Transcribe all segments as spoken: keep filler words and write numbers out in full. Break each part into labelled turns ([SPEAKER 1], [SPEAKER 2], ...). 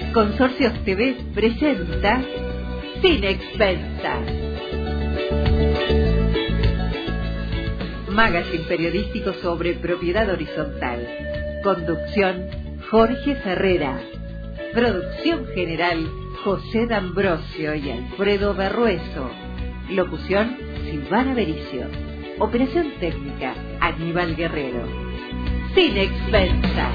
[SPEAKER 1] Consorcios T V presenta Sin Expensas. Magazine periodístico sobre propiedad horizontal. Conducción Jorge Ferrera. Producción general José D'Ambrosio y Alfredo Berrueso. Locución Silvana Bericio. Operación técnica Aníbal Guerrero. Sin Expensas.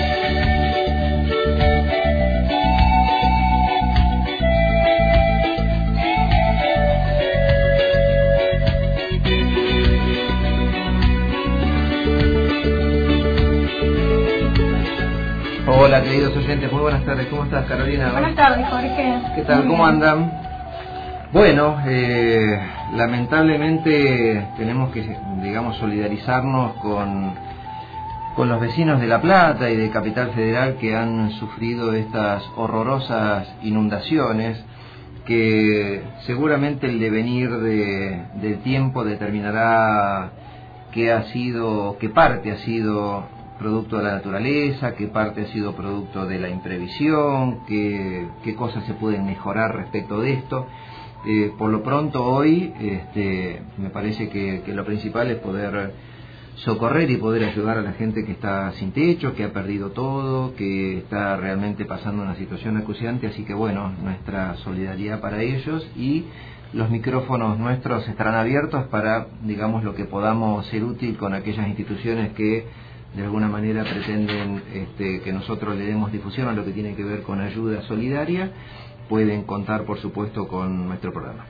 [SPEAKER 2] Hola queridos oyentes, muy buenas tardes. ¿Cómo estás, Carolina?
[SPEAKER 3] Buenas tardes, Jorge.
[SPEAKER 2] ¿Qué tal?
[SPEAKER 3] Muy
[SPEAKER 2] ¿Cómo
[SPEAKER 3] bien.
[SPEAKER 2] andan? Bueno, eh, lamentablemente tenemos que, digamos, solidarizarnos con, con los vecinos de La Plata y de Capital Federal que han sufrido estas horrorosas inundaciones, que seguramente el devenir de, del tiempo determinará qué ha sido, qué parte ha sido producto de la naturaleza, qué parte ha sido producto de la imprevisión, qué, qué cosas se pueden mejorar respecto de esto. Eh, por lo pronto hoy este, me parece que, que lo principal es poder socorrer y poder ayudar a la gente que está sin techo, que ha perdido todo, que está realmente pasando una situación acuciante, así que bueno, nuestra solidaridad para ellos, y los micrófonos nuestros estarán abiertos para, digamos, lo que podamos ser útil con aquellas instituciones que de alguna manera pretenden este, que nosotros le demos difusión a lo que tiene que ver con ayuda solidaria. Pueden contar, por supuesto, con nuestro programa.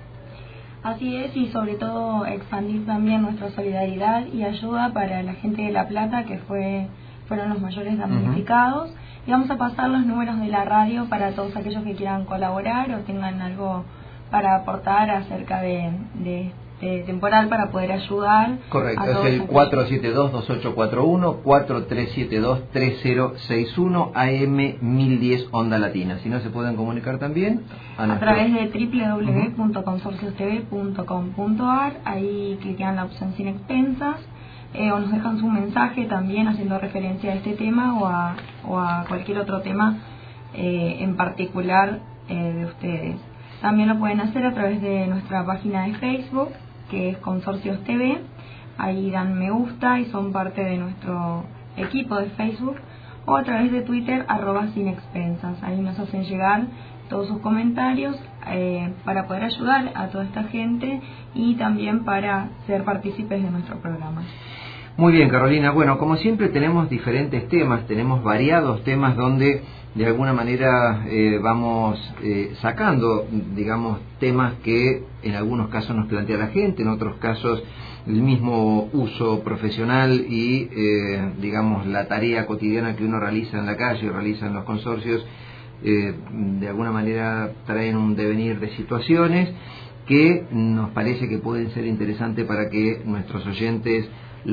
[SPEAKER 3] Así es, y sobre todo expandir también nuestra solidaridad y ayuda para la gente de La Plata, que fue fueron los mayores damnificados. Uh-huh. Y vamos a pasar los números de la radio para todos aquellos que quieran colaborar o tengan algo para aportar acerca de, de este temporal para poder ayudar.
[SPEAKER 2] Correcto, es el cuatro siete dos, dos ocho cuatro uno, cuatro tres siete dos, tres cero seis uno, A M mil diez Onda Latina. Si no, se pueden comunicar también a,
[SPEAKER 3] a
[SPEAKER 2] nuestro...
[SPEAKER 3] través de doble u doble u doble u punto consorcios t v punto com punto a r. Ahí cliquean la opción Sin Expensas, eh, o nos dejan su mensaje también haciendo referencia a este tema o a, o a cualquier otro tema eh, en particular eh, de ustedes. También lo pueden hacer a través de nuestra página de Facebook, que es Consorcios T V. Ahí dan me gusta y son parte de nuestro equipo de Facebook, o a través de Twitter, arroba Sin Expensas. Ahí nos hacen llegar todos sus comentarios eh, para poder ayudar a toda esta gente y también para ser partícipes de nuestro programa.
[SPEAKER 2] Muy bien, Carolina. Bueno, como siempre tenemos diferentes temas, tenemos variados temas donde de alguna manera eh, vamos eh, sacando, digamos, temas que en algunos casos nos plantea la gente, en otros casos el mismo uso profesional y, eh, digamos, la tarea cotidiana que uno realiza en la calle, realiza en los consorcios, eh, de alguna manera traen un devenir de situaciones que nos parece que pueden ser interesantes para que nuestros oyentes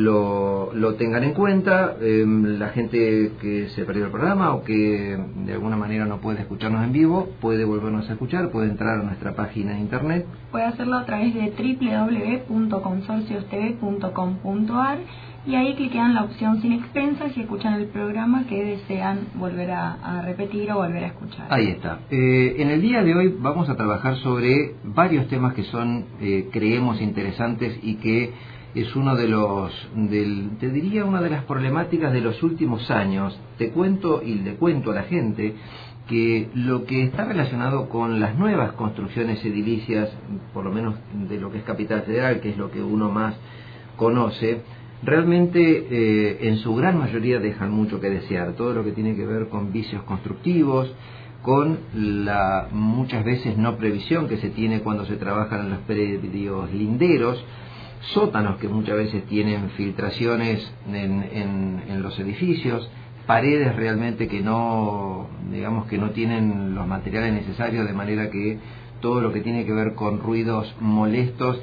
[SPEAKER 2] Lo, lo tengan en cuenta. Eh, la gente que se perdió el programa o que de alguna manera no puede escucharnos en vivo puede volvernos a escuchar, puede entrar a nuestra página de internet.
[SPEAKER 3] Puede hacerlo a través de doble u doble u doble u punto consorcios t v punto com punto a r y ahí cliquean la opción Sin Expensas y escuchan el programa que desean volver a, a repetir o volver a escuchar.
[SPEAKER 2] Ahí está. Eh, en el día de hoy vamos a trabajar sobre varios temas que son, eh, creemos, interesantes y que es uno de los, del, te diría, una de las problemáticas de los últimos años. Te cuento y le cuento a la gente que lo que está relacionado con las nuevas construcciones edilicias, por lo menos de lo que es Capital Federal, que es lo que uno más conoce, realmente eh, en su gran mayoría dejan mucho que desear. Todo lo que tiene que ver con vicios constructivos, con la muchas veces no previsión que se tiene cuando se trabajan en los predios linderos, sótanos que muchas veces tienen filtraciones en, en, en los edificios, paredes realmente que no, digamos que no tienen los materiales necesarios, de manera que todo lo que tiene que ver con ruidos molestos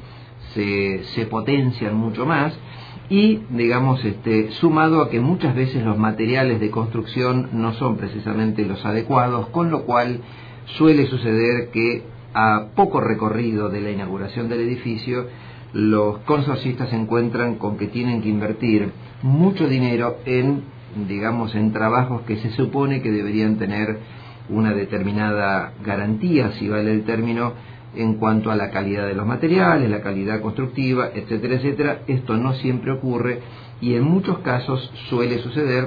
[SPEAKER 2] se, se potencian mucho más, y digamos este sumado a que muchas veces los materiales de construcción no son precisamente los adecuados, con lo cual suele suceder que a poco recorrido de la inauguración del edificio los consorcistas se encuentran con que tienen que invertir mucho dinero en, digamos, en trabajos que se supone que deberían tener una determinada garantía, si vale el término, en cuanto a la calidad de los materiales, la calidad constructiva, etcétera, etcétera. Esto no siempre ocurre y en muchos casos suele suceder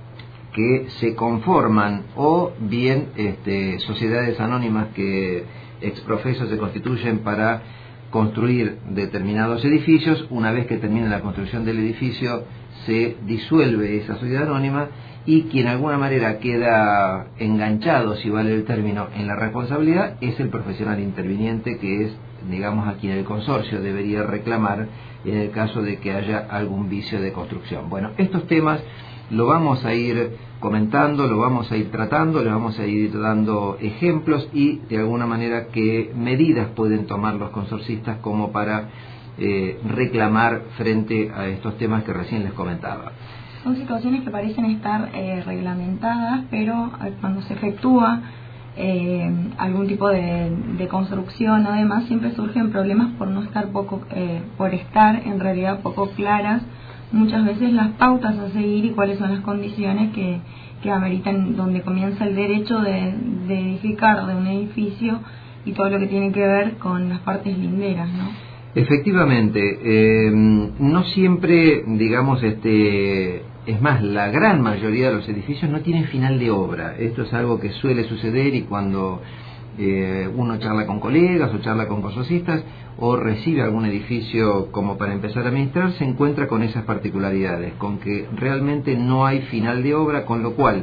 [SPEAKER 2] que se conforman o bien este, sociedades anónimas que exprofeso se constituyen para construir determinados edificios. Una vez que termina la construcción del edificio se disuelve esa sociedad anónima y quien de alguna manera queda enganchado, si vale el término, en la responsabilidad es el profesional interviniente, que es, digamos, a quien el consorcio debería reclamar en el caso de que haya algún vicio de construcción. Bueno, estos temas lo vamos a ir comentando, lo vamos a ir tratando, le vamos a ir dando ejemplos y de alguna manera qué medidas pueden tomar los consorcistas como para eh, reclamar frente a estos temas que recién les comentaba.
[SPEAKER 3] Son situaciones que parecen estar eh, reglamentadas, pero cuando se efectúa eh, algún tipo de, de construcción o demás, siempre surgen problemas por no estar poco, eh, por estar en realidad poco claras muchas veces las pautas a seguir y cuáles son las condiciones que, que ameritan, donde comienza el derecho de, de edificar de un edificio y todo lo que tiene que ver con las partes linderas, ¿no?
[SPEAKER 2] Efectivamente, eh, no siempre, digamos, este, es más, la gran mayoría de los edificios no tienen final de obra. Esto es algo que suele suceder y cuando eh, uno charla con colegas o charla con consorcistas o recibe algún edificio como para empezar a administrar, se encuentra con esas particularidades, con que realmente no hay final de obra, con lo cual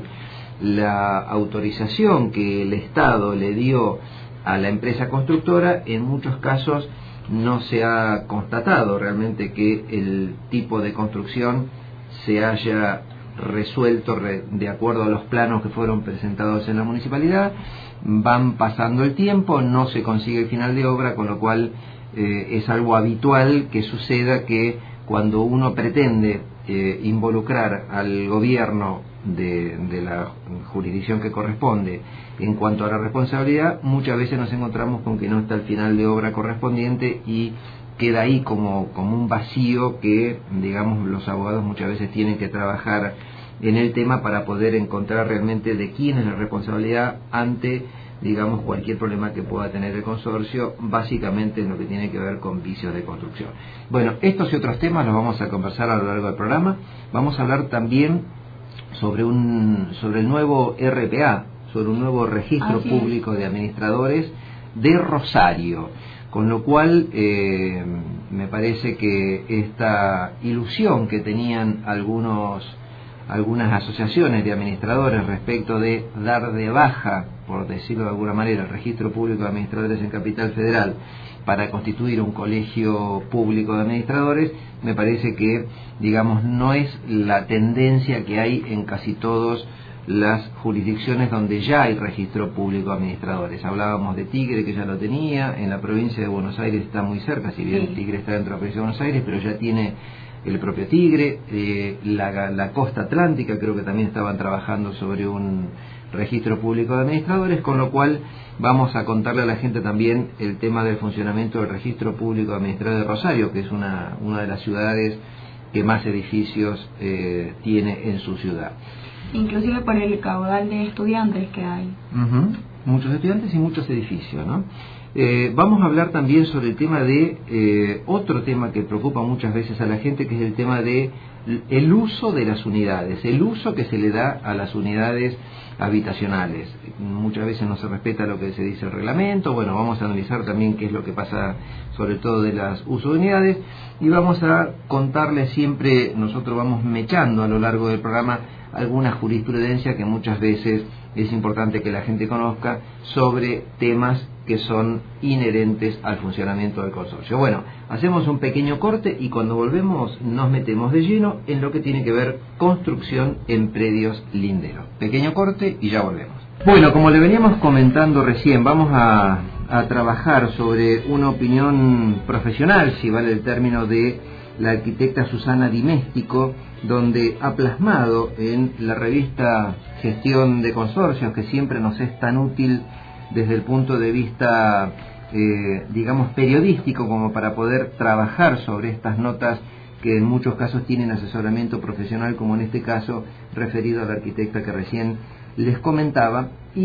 [SPEAKER 2] la autorización que el Estado le dio a la empresa constructora en muchos casos no se ha constatado realmente que el tipo de construcción se haya resuelto de acuerdo a los planos que fueron presentados en la municipalidad. Van pasando el tiempo, no se consigue el final de obra, con lo cual eh, es algo habitual que suceda que cuando uno pretende eh, involucrar al gobierno de, de la jurisdicción que corresponde en cuanto a la responsabilidad, muchas veces nos encontramos con que no está el final de obra correspondiente y queda ahí como, como un vacío que, digamos, los abogados muchas veces tienen que trabajar en el tema para poder encontrar realmente de quién es la responsabilidad ante, digamos, cualquier problema que pueda tener el consorcio, básicamente en lo que tiene que ver con vicios de construcción. Bueno, estos y otros temas los vamos a conversar a lo largo del programa. Vamos a hablar también sobre un sobre el nuevo R P A, sobre un nuevo registro
[SPEAKER 3] Así
[SPEAKER 2] público de administradores de Rosario, con lo cual eh, me parece que esta ilusión que tenían algunos algunas asociaciones de administradores respecto de dar de baja, por decirlo de alguna manera, el registro público de administradores en Capital Federal para constituir un colegio público de administradores, me parece que, digamos, no es la tendencia que hay en casi todas las jurisdicciones donde ya hay registro público de administradores. Hablábamos de Tigre, que ya lo tenía, en la provincia de Buenos Aires está muy cerca, si bien sí. Tigre está dentro de la provincia de Buenos Aires, pero ya tiene el propio Tigre. eh, la, la costa atlántica creo que también estaban trabajando sobre un registro público de administradores, con lo cual vamos a contarle a la gente también el tema del funcionamiento del registro público de administradores de Rosario, que es una, una de las ciudades que más edificios eh, tiene en su ciudad.
[SPEAKER 3] Inclusive por el caudal de estudiantes que hay.
[SPEAKER 2] Uh-huh. Muchos estudiantes y muchos edificios, ¿no? Eh, vamos a hablar también sobre el tema de eh, otro tema que preocupa muchas veces a la gente, que es el tema de el uso de las unidades, el uso que se le da a las unidades habitacionales. Muchas veces no se respeta lo que se dice el reglamento. Bueno, vamos a analizar también qué es lo que pasa sobre todo de las uso de unidades y vamos a contarles siempre, nosotros vamos mechando a lo largo del programa alguna jurisprudencia que muchas veces es importante que la gente conozca sobre temas que son inherentes al funcionamiento del consorcio. Bueno, hacemos un pequeño corte y cuando volvemos nos metemos de lleno en lo que tiene que ver construcción en predios linderos. Pequeño corte y ya volvemos. Bueno, como le veníamos comentando recién, vamos a, a trabajar sobre una opinión profesional, si vale el término, de la arquitecta Susana Di Mestico, donde ha plasmado en la revista Gestión de Consorcios, que siempre nos es tan útil desde el punto de vista, eh, digamos, periodístico, como para poder trabajar sobre estas notas que en muchos casos tienen asesoramiento profesional, como en este caso referido a la arquitecta que recién les comentaba, y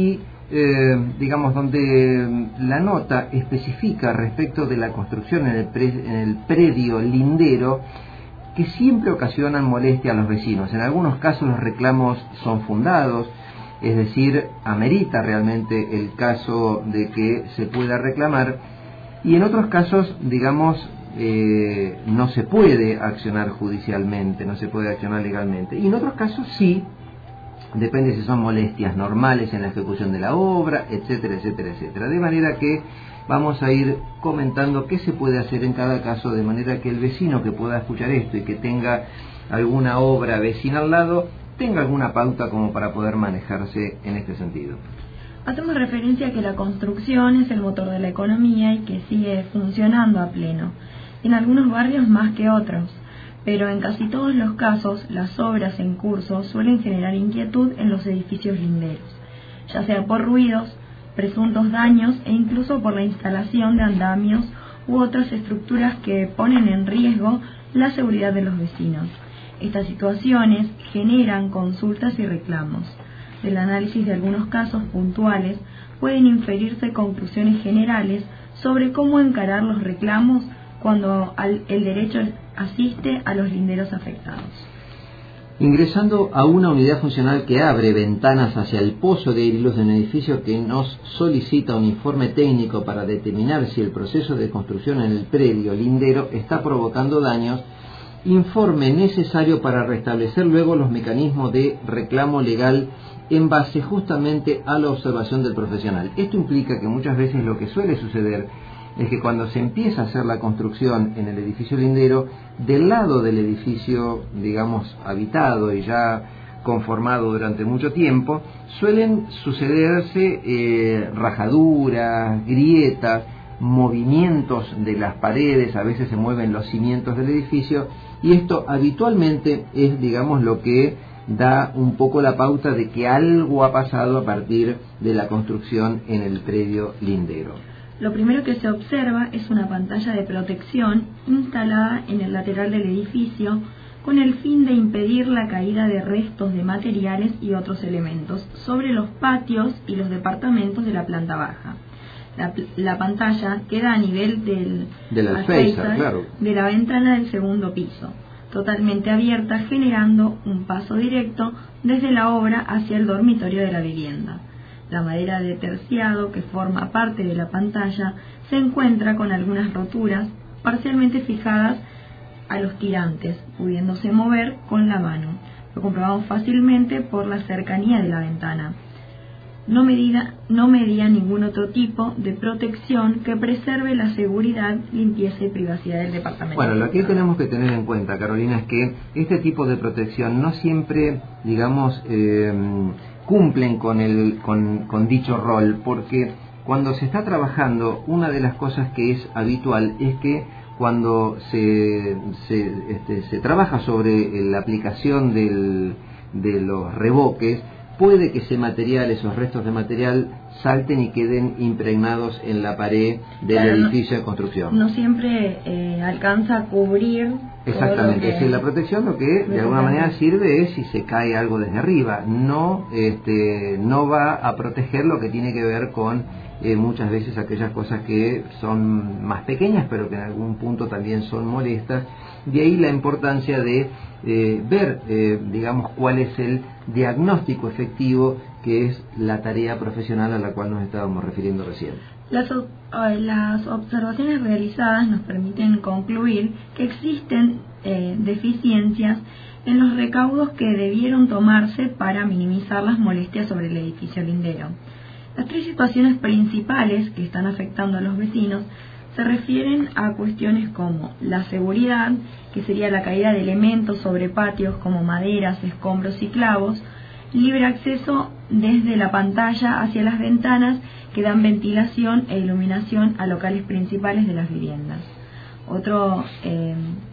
[SPEAKER 2] eh, digamos, donde la nota especifica respecto de la construcción en el, pre, en el predio lindero que siempre ocasionan molestia a los vecinos. En algunos casos los reclamos son fundados, es decir, amerita realmente el caso de que se pueda reclamar, y en otros casos, digamos, eh, no se puede accionar judicialmente, no se puede accionar legalmente, y en otros casos sí, depende si son molestias normales en la ejecución de la obra, etcétera, etcétera, etcétera. De manera que vamos a ir comentando qué se puede hacer en cada caso, de manera que el vecino que pueda escuchar esto y que tenga alguna obra vecina al lado, tenga alguna pauta como para poder manejarse en este sentido.
[SPEAKER 3] Hacemos referencia a que la construcción es el motor de la economía y que sigue funcionando a pleno, en algunos barrios más que otros, pero en casi todos los casos las obras en curso suelen generar inquietud en los edificios linderos, ya sea por ruidos, presuntos daños e incluso por la instalación de andamios u otras estructuras que ponen en riesgo la seguridad de los vecinos. Estas situaciones generan consultas y reclamos. Del análisis de algunos casos puntuales pueden inferirse conclusiones generales sobre cómo encarar los reclamos cuando el derecho asiste a los linderos afectados.
[SPEAKER 2] Ingresando a una unidad funcional que abre ventanas hacia el pozo de aire y luz de un edificio que nos solicita un informe técnico para determinar si el proceso de construcción en el predio lindero está provocando daños, informe necesario para restablecer luego los mecanismos de reclamo legal en base justamente a la observación del profesional. Esto implica que muchas veces lo que suele suceder es que cuando se empieza a hacer la construcción en el edificio lindero, del lado del edificio, digamos, habitado y ya conformado durante mucho tiempo, suelen sucederse eh, rajaduras, grietas, movimientos de las paredes, a veces se mueven los cimientos del edificio, y esto habitualmente es, digamos, lo que da un poco la pauta de que algo ha pasado a partir de la construcción en el predio lindero.
[SPEAKER 3] Lo primero que se observa es una pantalla de protección instalada en el lateral del edificio con el fin de impedir la caída de restos de materiales y otros elementos sobre los patios y los departamentos de la planta baja. La, la pantalla queda a nivel del
[SPEAKER 2] de la alféizar, claro,
[SPEAKER 3] de la ventana del segundo piso, totalmente abierta, generando un paso directo desde la obra hacia el dormitorio de la vivienda. La madera de terciado que forma parte de la pantalla se encuentra con algunas roturas parcialmente fijadas a los tirantes, pudiéndose mover con la mano. Lo comprobamos fácilmente por la cercanía de la ventana. No medida, no medía ningún otro tipo de protección que preserve la seguridad, limpieza y privacidad del departamento.
[SPEAKER 2] Bueno, lo que tenemos que tener en cuenta, Carolina, es que este tipo de protección no siempre, digamos, eh, cumplen con, el, con, con dicho rol, porque cuando se está trabajando, una de las cosas que es habitual es que cuando se, se, este, se trabaja sobre la aplicación del, de los revoques, puede que ese material, esos restos de material, salten y queden impregnados en la pared del claro, edificio no, de construcción.
[SPEAKER 3] No siempre eh, alcanza a cubrir.
[SPEAKER 2] Exactamente,
[SPEAKER 3] que...
[SPEAKER 2] es decir, la protección lo que de alguna manera sirve es si se cae algo desde arriba, no, este, no va a proteger lo que tiene que ver con eh, muchas veces aquellas cosas que son más pequeñas pero que en algún punto también son molestas. De ahí la importancia de eh, ver, eh, digamos, cuál es el diagnóstico efectivo que es la tarea profesional a la cual nos estábamos refiriendo recién.
[SPEAKER 3] Las, las observaciones realizadas nos permiten concluir que existen eh, deficiencias en los recaudos que debieron tomarse para minimizar las molestias sobre el edificio lindero. Las tres situaciones principales que están afectando a los vecinos se refieren a cuestiones como la seguridad, que sería la caída de elementos sobre patios como maderas, escombros y clavos, libre acceso desde la pantalla hacia las ventanas que dan ventilación e iluminación a locales principales de las viviendas. Otro eh,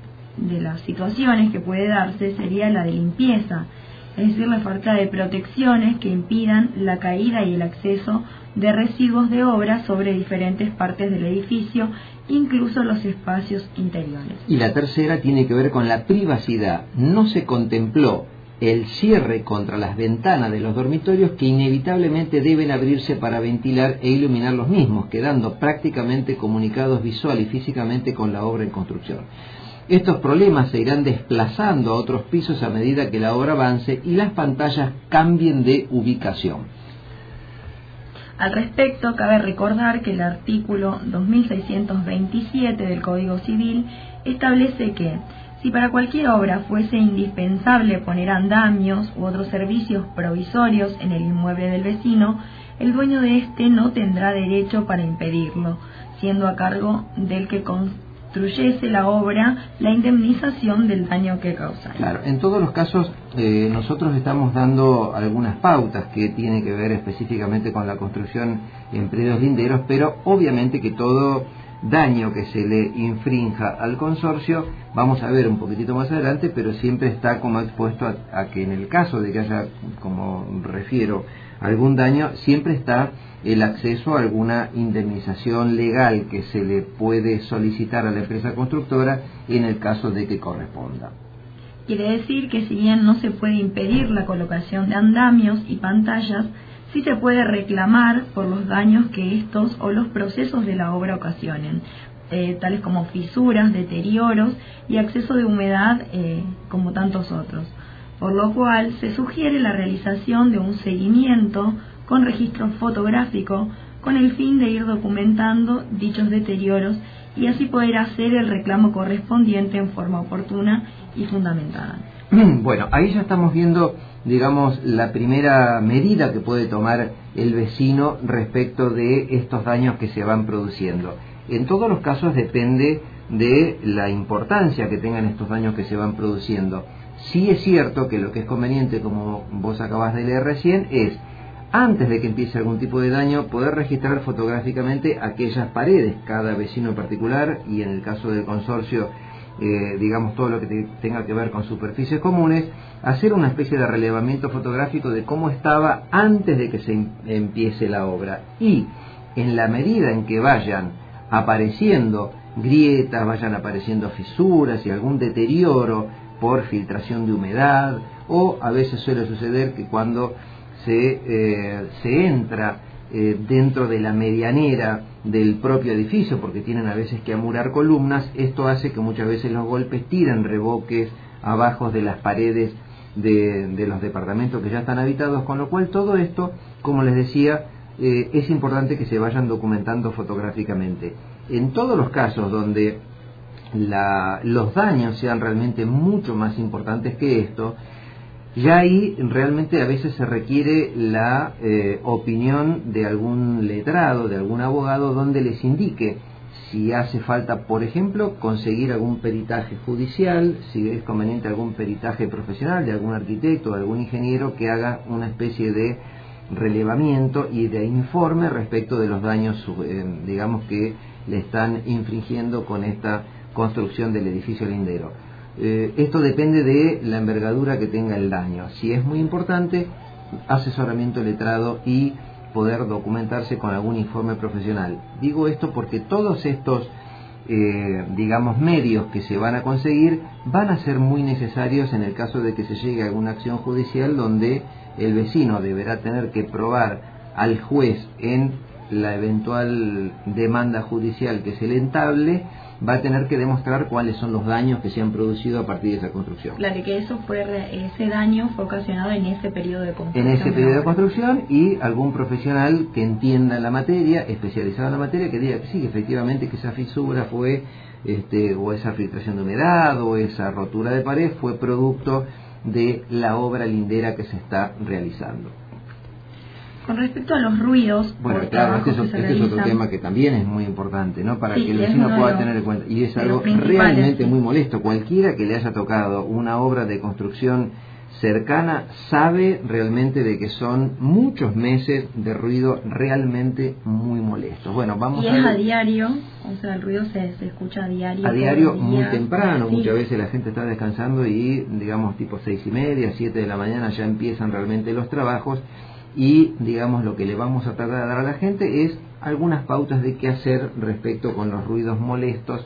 [SPEAKER 3] de las situaciones que puede darse sería la de limpieza, es decir, la falta de protecciones que impidan la caída y el acceso de residuos de obra sobre diferentes partes del edificio, incluso los espacios interiores.
[SPEAKER 2] Y la tercera tiene que ver con la privacidad. No se contempló el cierre contra las ventanas de los dormitorios, que inevitablemente deben abrirse para ventilar e iluminar los mismos, quedando prácticamente comunicados visual y físicamente con la obra en construcción. Estos problemas se irán desplazando a otros pisos a medida que la obra avance y las pantallas cambien de ubicación.
[SPEAKER 3] Al respecto, cabe recordar que el artículo dos mil seiscientos veintisiete del Código Civil establece que, si para cualquier obra fuese indispensable poner andamios u otros servicios provisorios en el inmueble del vecino, el dueño de éste no tendrá derecho para impedirlo, siendo a cargo del que construyese la obra la indemnización del daño que causa.
[SPEAKER 2] Claro, en todos los casos eh, nosotros estamos dando algunas pautas que tienen que ver específicamente con la construcción en predios linderos, pero obviamente que todo daño que se le infrinja al consorcio, vamos a ver un poquitito más adelante, pero siempre está como expuesto a, a que en el caso de que haya, como refiero, algún daño, siempre está el acceso a alguna indemnización legal que se le puede solicitar a la empresa constructora en el caso de que corresponda.
[SPEAKER 3] Quiere decir que si bien no se puede impedir la colocación de andamios y pantallas, sí se puede reclamar por los daños que estos o los procesos de la obra ocasionen, eh, tales como fisuras, deterioros y acceso de humedad, eh, como tantos otros. Por lo cual se sugiere la realización de un seguimiento con registro fotográfico con el fin de ir documentando dichos deterioros y así poder hacer el reclamo correspondiente en forma oportuna y fundamentada.
[SPEAKER 2] Bueno, ahí ya estamos viendo, digamos, la primera medida que puede tomar el vecino respecto de estos daños que se van produciendo. En todos los casos depende de la importancia que tengan estos daños que se van produciendo. Sí es cierto que lo que es conveniente, como vos acabas de leer recién, es, antes de que empiece algún tipo de daño, poder registrar fotográficamente aquellas paredes, cada vecino en particular, y en el caso del consorcio, eh, digamos, todo lo que te, tenga que ver con superficies comunes, hacer una especie de relevamiento fotográfico de cómo estaba antes de que se em, empiece la obra. Y en la medida en que vayan apareciendo grietas, vayan apareciendo fisuras y algún deterioro por filtración de humedad, o a veces suele suceder que cuando se, eh, se entra eh, dentro de la medianera del propio edificio, porque tienen a veces que amurar columnas, esto hace que muchas veces los golpes tiren reboques abajo de las paredes de, de los departamentos que ya están habitados, con lo cual todo esto, como les decía, eh, es importante que se vayan documentando fotográficamente. En todos los casos donde La, los daños sean realmente mucho más importantes que esto, ya ahí realmente a veces se requiere la eh, opinión de algún letrado, de algún abogado, donde les indique si hace falta, por ejemplo, conseguir algún peritaje judicial, si es conveniente algún peritaje profesional de algún arquitecto o algún ingeniero que haga una especie de relevamiento y de informe respecto de los daños, eh, digamos, que le están infringiendo con esta construcción del edificio lindero. Eh, esto depende de la envergadura que tenga el daño. Si es muy importante, asesoramiento letrado y poder documentarse con algún informe profesional. Digo esto porque todos estos, eh, digamos, medios que se van a conseguir van a ser muy necesarios en el caso de que se llegue a alguna acción judicial donde el vecino deberá tener que probar al juez en la eventual demanda judicial que se le entable, va a tener que demostrar cuáles son los daños que se han producido a partir de esa construcción.
[SPEAKER 3] Claro, que eso fue, ese daño fue ocasionado en ese periodo de construcción.
[SPEAKER 2] En ese periodo de construcción, y algún profesional que entienda la materia, especializado en la materia, que diga que sí, que efectivamente que esa fisura fue, este, o esa filtración de humedad, o esa rotura de pared fue producto de la obra lindera que se está realizando.
[SPEAKER 3] Con respecto a los ruidos,
[SPEAKER 2] bueno, claro, este, es, este realizan... es otro tema que también es muy importante, ¿no? Para sí, que el vecino pueda los, tener en cuenta. Y es algo realmente sí. muy molesto. Cualquiera que le haya tocado una obra de construcción cercana sabe realmente de que son muchos meses de ruido realmente muy molestos. Bueno, vamos
[SPEAKER 3] y
[SPEAKER 2] a
[SPEAKER 3] es
[SPEAKER 2] ver...
[SPEAKER 3] a diario, o sea, el ruido se, se escucha a diario.
[SPEAKER 2] A diario, día, muy temprano,
[SPEAKER 3] sí.
[SPEAKER 2] Muchas veces la gente está descansando y, digamos, tipo seis y media, siete de la mañana ya empiezan realmente los trabajos. Y, digamos, lo que le vamos a tratar de dar a la gente es algunas pautas de qué hacer respecto con los ruidos molestos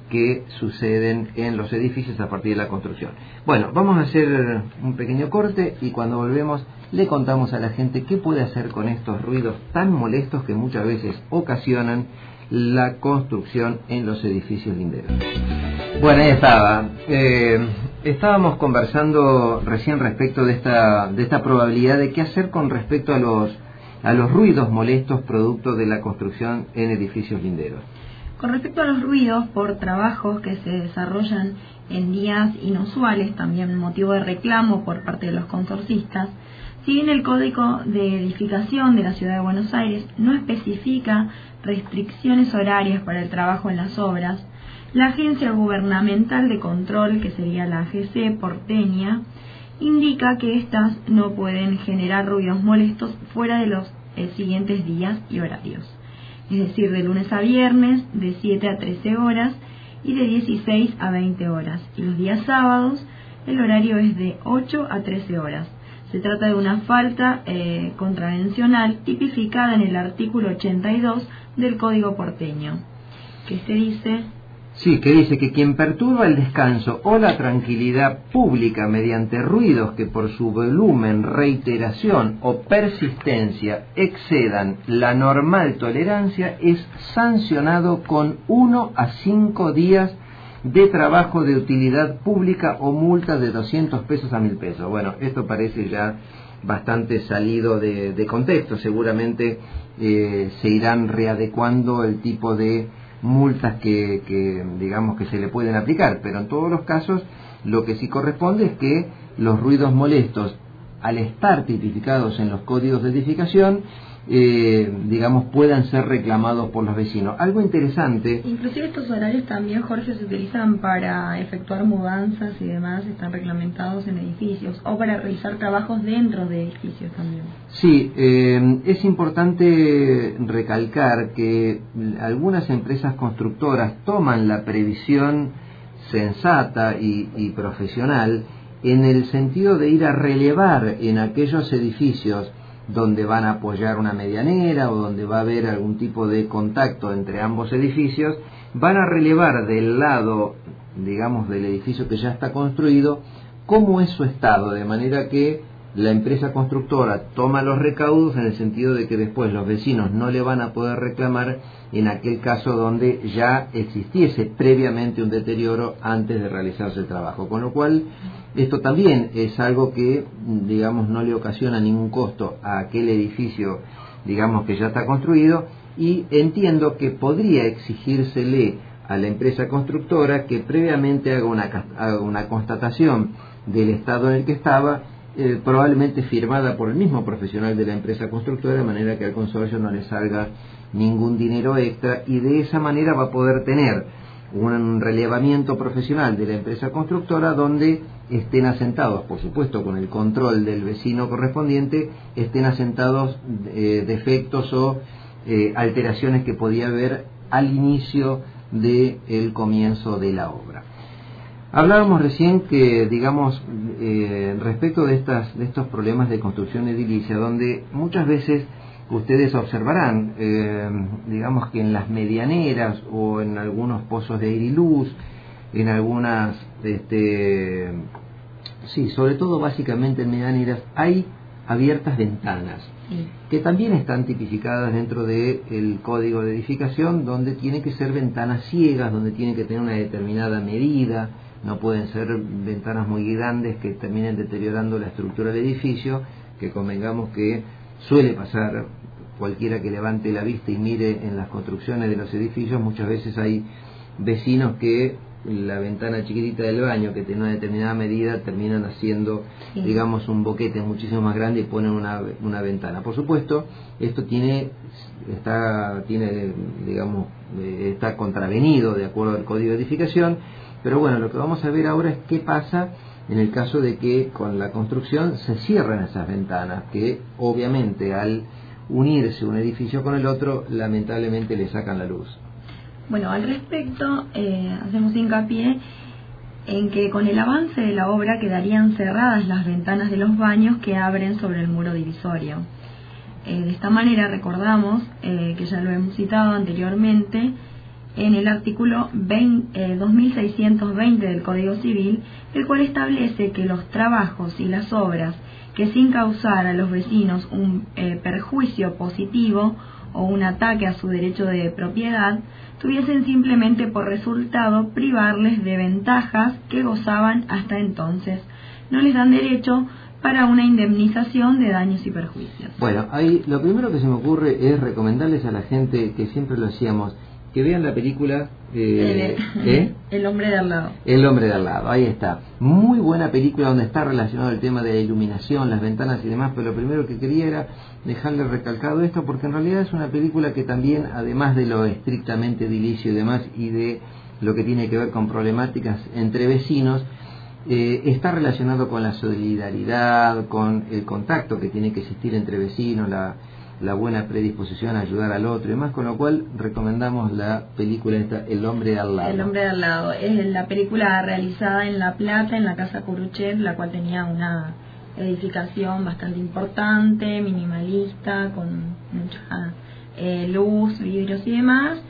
[SPEAKER 2] que suceden en los edificios a partir de la construcción. Bueno, vamos a hacer un pequeño corte y cuando volvemos le contamos a la gente qué puede hacer con estos ruidos tan molestos que muchas veces ocasionan la construcción en los edificios linderos. Bueno, ahí estaba. Eh, estábamos conversando recién respecto de esta, de esta probabilidad de qué hacer con respecto a los, a los ruidos molestos producto de la construcción en edificios linderos.
[SPEAKER 3] Con respecto a los ruidos por trabajos que se desarrollan en días inusuales, también motivo de reclamo por parte de los consorcistas, si bien el Código de Edificación de la Ciudad de Buenos Aires no especifica restricciones horarias para el trabajo en las obras, la Agencia Gubernamental de Control, que sería la A G C porteña, indica que éstas no pueden generar ruidos molestos fuera de los eh, siguientes días y horarios. Es decir, de lunes a viernes, de siete a trece horas y de dieciséis a veinte horas. Y los días sábados, el horario es de ocho a trece horas. Se trata de una falta eh, contravencional tipificada en el artículo ochenta y dos del Código porteño, que se dice...
[SPEAKER 2] Sí, que dice que quien perturba el descanso o la tranquilidad pública mediante ruidos que por su volumen, reiteración o persistencia excedan la normal tolerancia es sancionado con uno a cinco días de trabajo de utilidad pública o multa de doscientos pesos a mil pesos. Bueno, esto parece ya bastante salido de, de contexto. Seguramente eh, se irán readecuando el tipo de multas que, que digamos que se le pueden aplicar, pero en todos los casos lo que sí corresponde es que los ruidos molestos, al estar tipificados en los códigos de edificación, eh, digamos, puedan ser reclamados por los vecinos. Algo interesante.
[SPEAKER 3] Inclusive estos horarios también, Jorge, se utilizan para efectuar mudanzas y demás, están reglamentados en edificios, o para realizar trabajos dentro de edificios también.
[SPEAKER 2] Sí, eh, es importante recalcar que algunas empresas constructoras toman la previsión sensata y, y profesional en el sentido de ir a relevar en aquellos edificios donde van a apoyar una medianera o donde va a haber algún tipo de contacto entre ambos edificios, van a relevar del lado, digamos, del edificio que ya está construido, cómo es su estado, de manera que la empresa constructora toma los recaudos en el sentido de que después los vecinos no le van a poder reclamar en aquel caso donde ya existiese previamente un deterioro antes de realizarse el trabajo. Con lo cual, esto también es algo que, digamos, no le ocasiona ningún costo a aquel edificio, digamos, que ya está construido, y entiendo que podría exigírsele a la empresa constructora que previamente haga una, haga una constatación del estado en el que estaba, eh, probablemente firmada por el mismo profesional de la empresa constructora, de manera que al consorcio no le salga ningún dinero extra, y de esa manera va a poder tener un relevamiento profesional de la empresa constructora donde estén asentados, por supuesto con el control del vecino correspondiente, estén asentados eh, defectos o eh, alteraciones que podía haber al inicio del comienzo de la obra. Hablábamos recién que, digamos, eh, respecto de, estas, de estos problemas de construcción edilicia, donde muchas veces ustedes observarán, eh, digamos que en las medianeras o en algunos pozos de aire y luz, en algunas, este, sí, sobre todo básicamente en medianeras, hay abiertas ventanas, sí, que también están tipificadas dentro del Código de Edificación, donde tienen que ser ventanas ciegas, donde tienen que tener una determinada medida, no pueden ser ventanas muy grandes que terminen deteriorando la estructura del edificio, que convengamos que suele pasar. Cualquiera que levante la vista y mire en las construcciones de los edificios, muchas veces hay vecinos que la ventana chiquitita del baño, que tiene una determinada medida, terminan haciendo, sí, digamos, un boquete muchísimo más grande y ponen una, una ventana. Por supuesto, esto tiene, está, tiene, digamos, está contravenido de acuerdo al Código de Edificación, pero bueno, lo que vamos a ver ahora es qué pasa en el caso de que con la construcción se cierran esas ventanas, que obviamente al unirse un edificio con el otro, lamentablemente le sacan la luz.
[SPEAKER 3] Bueno, al respecto, eh, hacemos hincapié en que con el avance de la obra quedarían cerradas las ventanas de los baños que abren sobre el muro divisorio. Eh, de esta manera recordamos, eh, que ya lo hemos citado anteriormente, en el artículo veinte, eh, dos mil seiscientos veinte del Código Civil, el cual establece que los trabajos y las obras que sin causar a los vecinos un eh, perjuicio positivo o un ataque a su derecho de propiedad, tuviesen simplemente por resultado privarles de ventajas que gozaban hasta entonces. No les dan derecho para una indemnización de daños y perjuicios.
[SPEAKER 2] Bueno, ahí lo primero que se me ocurre es recomendarles a la gente, que siempre lo hacíamos, que vean la película eh,
[SPEAKER 3] el,
[SPEAKER 2] ¿eh?
[SPEAKER 3] el hombre de al lado.
[SPEAKER 2] El hombre de al lado, ahí está. Muy buena película donde está relacionado el tema de la iluminación, las ventanas y demás, pero lo primero que quería era dejarle recalcado esto, porque en realidad es una película que también, además de lo estrictamente edilicio y demás, y de lo que tiene que ver con problemáticas entre vecinos, eh, está relacionado con la solidaridad, con el contacto que tiene que existir entre vecinos, la la buena predisposición a ayudar al otro y demás, con lo cual recomendamos la película esta, El hombre de al lado.
[SPEAKER 3] El hombre de al lado es la película realizada en La Plata, en la Casa Curuchet, la cual tenía una edificación bastante importante, minimalista, con mucha eh, luz, vidrios y demás,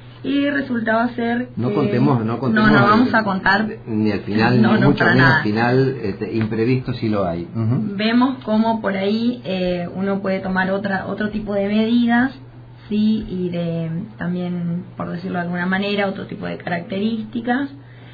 [SPEAKER 3] y resultaba ser
[SPEAKER 2] no
[SPEAKER 3] que...
[SPEAKER 2] contemos no contemos
[SPEAKER 3] no, no vamos a contar
[SPEAKER 2] ni al final
[SPEAKER 3] no,
[SPEAKER 2] ni
[SPEAKER 3] no,
[SPEAKER 2] mucho menos
[SPEAKER 3] nada.
[SPEAKER 2] al final este, imprevisto sí lo hay. Uh-huh.
[SPEAKER 3] Vemos cómo por ahí eh, uno puede tomar otra otro tipo de medidas, sí, y de también, por decirlo de alguna manera, otro tipo de características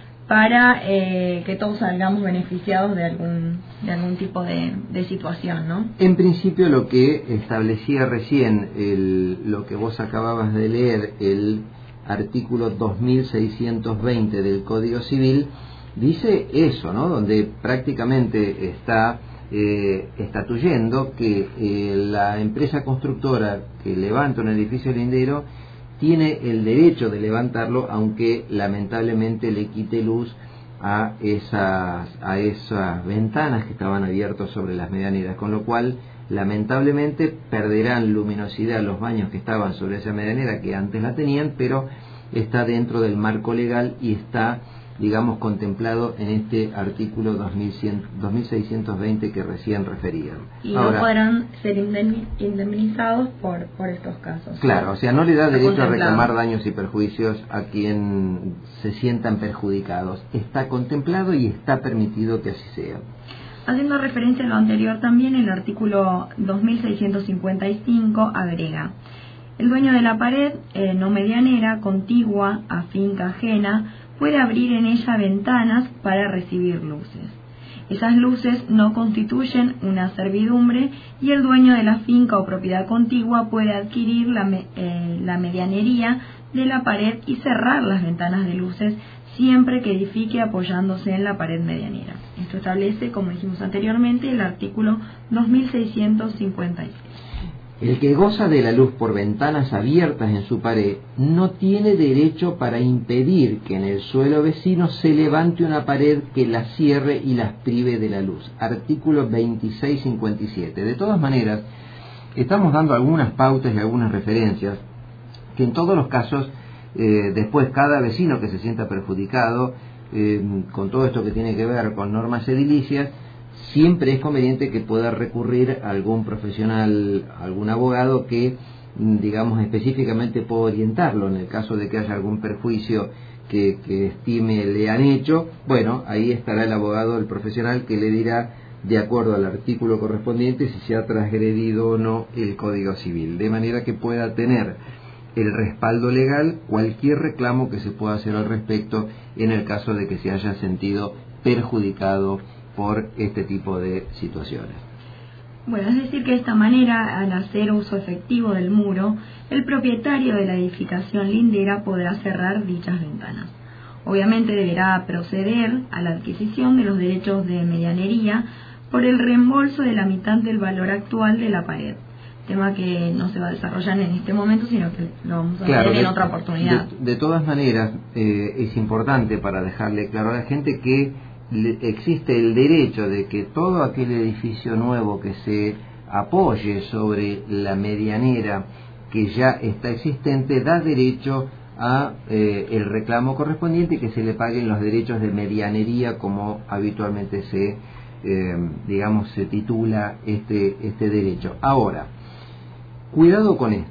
[SPEAKER 3] para eh, que todos salgamos beneficiados de algún de algún tipo de, de situación, ¿no?
[SPEAKER 2] En principio, lo que establecía recién el, lo que vos acababas de leer, el artículo dos mil seiscientos veinte del Código Civil, dice eso, ¿no? Donde prácticamente está eh, estatuyendo que eh, la empresa constructora que levanta un edificio lindero tiene el derecho de levantarlo, aunque lamentablemente le quite luz a esas a esas ventanas que estaban abiertas sobre las medianeras, con lo cual lamentablemente perderán luminosidad los baños que estaban sobre esa medianera, que antes la tenían, pero está dentro del marco legal y está, digamos, contemplado en este artículo dos mil seiscientos veinte que recién referían.
[SPEAKER 3] Y
[SPEAKER 2] Ahora,
[SPEAKER 3] no podrán ser indemnizados por, por estos casos.
[SPEAKER 2] Claro, o sea, no le da
[SPEAKER 3] Está
[SPEAKER 2] derecho a reclamar daños y perjuicios a quien se sientan perjudicados. Está contemplado y está permitido que así sea.
[SPEAKER 3] Haciendo referencia a lo anterior también, el artículo dos mil seiscientos cincuenta y cinco agrega: el dueño de la pared eh, no medianera contigua a finca ajena puede abrir en ella ventanas para recibir luces. Esas luces no constituyen una servidumbre y el dueño de la finca o propiedad contigua puede adquirir la, me, eh, la medianería de la pared y cerrar las ventanas de luces siempre que edifique apoyándose en la pared medianera. Esto establece, como dijimos anteriormente, el artículo dos mil seiscientos cincuenta y seis.
[SPEAKER 2] El que goza de la luz por ventanas abiertas en su pared no tiene derecho para impedir que en el suelo vecino se levante una pared que las cierre y las prive de la luz. Artículo veintiséis cincuenta y siete. De todas maneras, estamos dando algunas pautas y algunas referencias que en todos los casos, eh, después cada vecino que se sienta perjudicado eh, con todo esto que tiene que ver con normas edilicias, siempre es conveniente que pueda recurrir a algún profesional, algún abogado que, digamos, específicamente pueda orientarlo en el caso de que haya algún perjuicio que, que estime le han hecho. Bueno, ahí estará el abogado, el profesional, que le dirá, de acuerdo al artículo correspondiente, si se ha transgredido o no el Código Civil, de manera que pueda tener el respaldo legal cualquier reclamo que se pueda hacer al respecto en el caso de que se haya sentido perjudicado por este tipo de situaciones.
[SPEAKER 3] Bueno, es decir que de esta manera, al hacer uso efectivo del muro, el propietario de la edificación lindera podrá cerrar dichas ventanas. Obviamente deberá proceder a la adquisición de los derechos de medianería por el reembolso de la mitad del valor actual de la pared. Tema que no se va a desarrollar en este momento, sino que lo vamos a
[SPEAKER 2] claro,
[SPEAKER 3] ver en
[SPEAKER 2] de,
[SPEAKER 3] otra oportunidad.
[SPEAKER 2] De, de todas maneras, eh, es importante para dejarle claro a la gente que existe el derecho de que todo aquel edificio nuevo que se apoye sobre la medianera que ya está existente da derecho a eh, el reclamo correspondiente y que se le paguen los derechos de medianería, como habitualmente se eh, digamos se titula este este derecho. Ahora, cuidado con esto,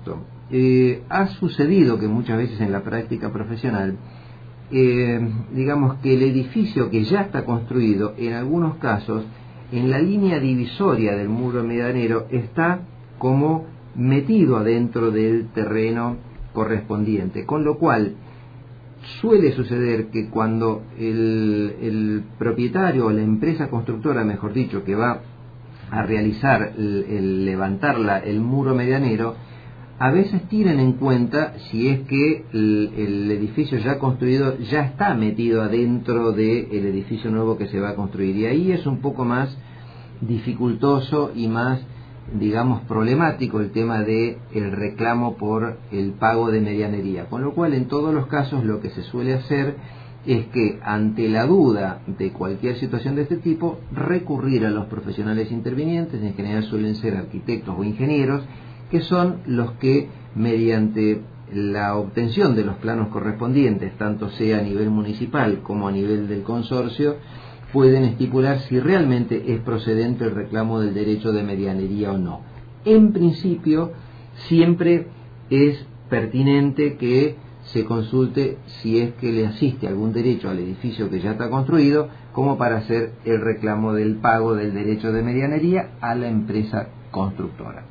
[SPEAKER 2] eh, ha sucedido que muchas veces en la práctica profesional, eh, digamos que el edificio que ya está construido, en algunos casos, en la línea divisoria del muro medianero, está como metido adentro del terreno correspondiente, con lo cual suele suceder que cuando el, el propietario o la empresa constructora, mejor dicho, que va a realizar el, el levantar la, el muro medianero, a veces tienen en cuenta si es que el, el edificio ya construido ya está metido adentro del edificio nuevo que se va a construir, y ahí es un poco más dificultoso y más, digamos, problemático el tema de el reclamo por el pago de medianería, con lo cual en todos los casos lo que se suele hacer es que ante la duda de cualquier situación de este tipo, recurrir a los profesionales intervinientes, en general suelen ser arquitectos o ingenieros, que son los que mediante la obtención de los planos correspondientes, tanto sea a nivel municipal como a nivel del consorcio, pueden estipular si realmente es procedente el reclamo del derecho de medianería o no. En principio, siempre es pertinente que se consulte si es que le asiste algún derecho al edificio que ya está construido, como para hacer el reclamo del pago del derecho de medianería a la empresa constructora.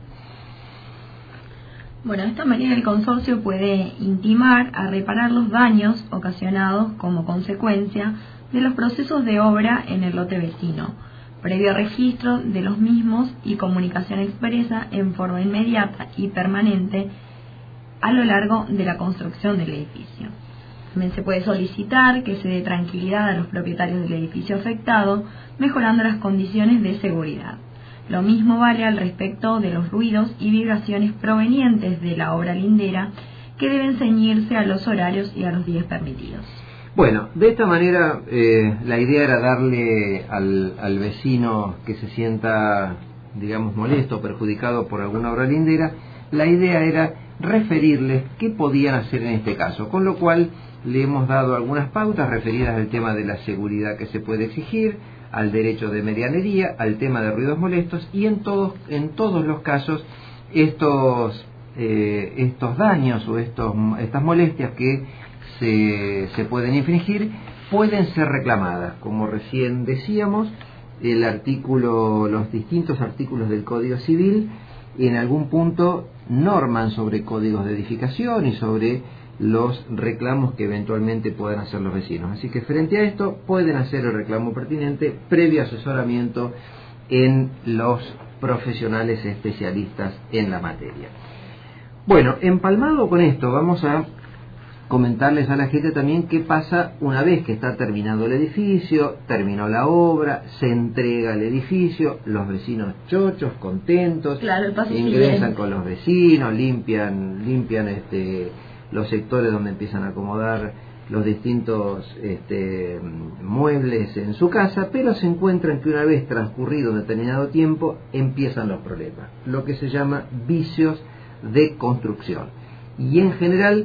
[SPEAKER 3] Bueno, de esta manera el consorcio puede intimar a reparar los daños ocasionados como consecuencia de los procesos de obra en el lote vecino, previo registro de los mismos y comunicación expresa en forma inmediata y permanente a lo largo de la construcción del edificio. También se puede solicitar que se dé tranquilidad a los propietarios del edificio afectado, mejorando las condiciones de seguridad. Lo mismo vale al respecto de los ruidos y vibraciones provenientes de la obra lindera, que deben ceñirse a los horarios y a los días permitidos.
[SPEAKER 2] Bueno, de esta manera eh, la idea era darle al, al vecino que se sienta, digamos, molesto o perjudicado por alguna obra lindera, la idea era referirles qué podían hacer en este caso, con lo cual le hemos dado algunas pautas referidas al tema de la seguridad que se puede exigir, al derecho de medianería, al tema de ruidos molestos, y en todos, en todos los casos estos, eh, estos daños o estos, estas molestias que se, se pueden infringir pueden ser reclamadas. Como recién decíamos, el artículo, los distintos artículos del Código Civil en algún punto norman sobre códigos de edificación y sobre los reclamos que eventualmente puedan hacer los vecinos. Así que frente a esto pueden hacer el reclamo pertinente previo asesoramiento en los profesionales especialistas en la materia. Bueno, empalmado con esto, vamos a comentarles a la gente también qué pasa una vez que está terminado el edificio, terminó la obra, se entrega el edificio, los vecinos chochos, contentos,
[SPEAKER 3] claro, el paso
[SPEAKER 2] ingresan
[SPEAKER 3] siguiente
[SPEAKER 2] con los vecinos, limpian, limpian este los sectores donde empiezan a acomodar los distintos este, muebles en su casa, pero se encuentran que una vez transcurrido un determinado tiempo empiezan los problemas, lo que se llama vicios de construcción. Y en general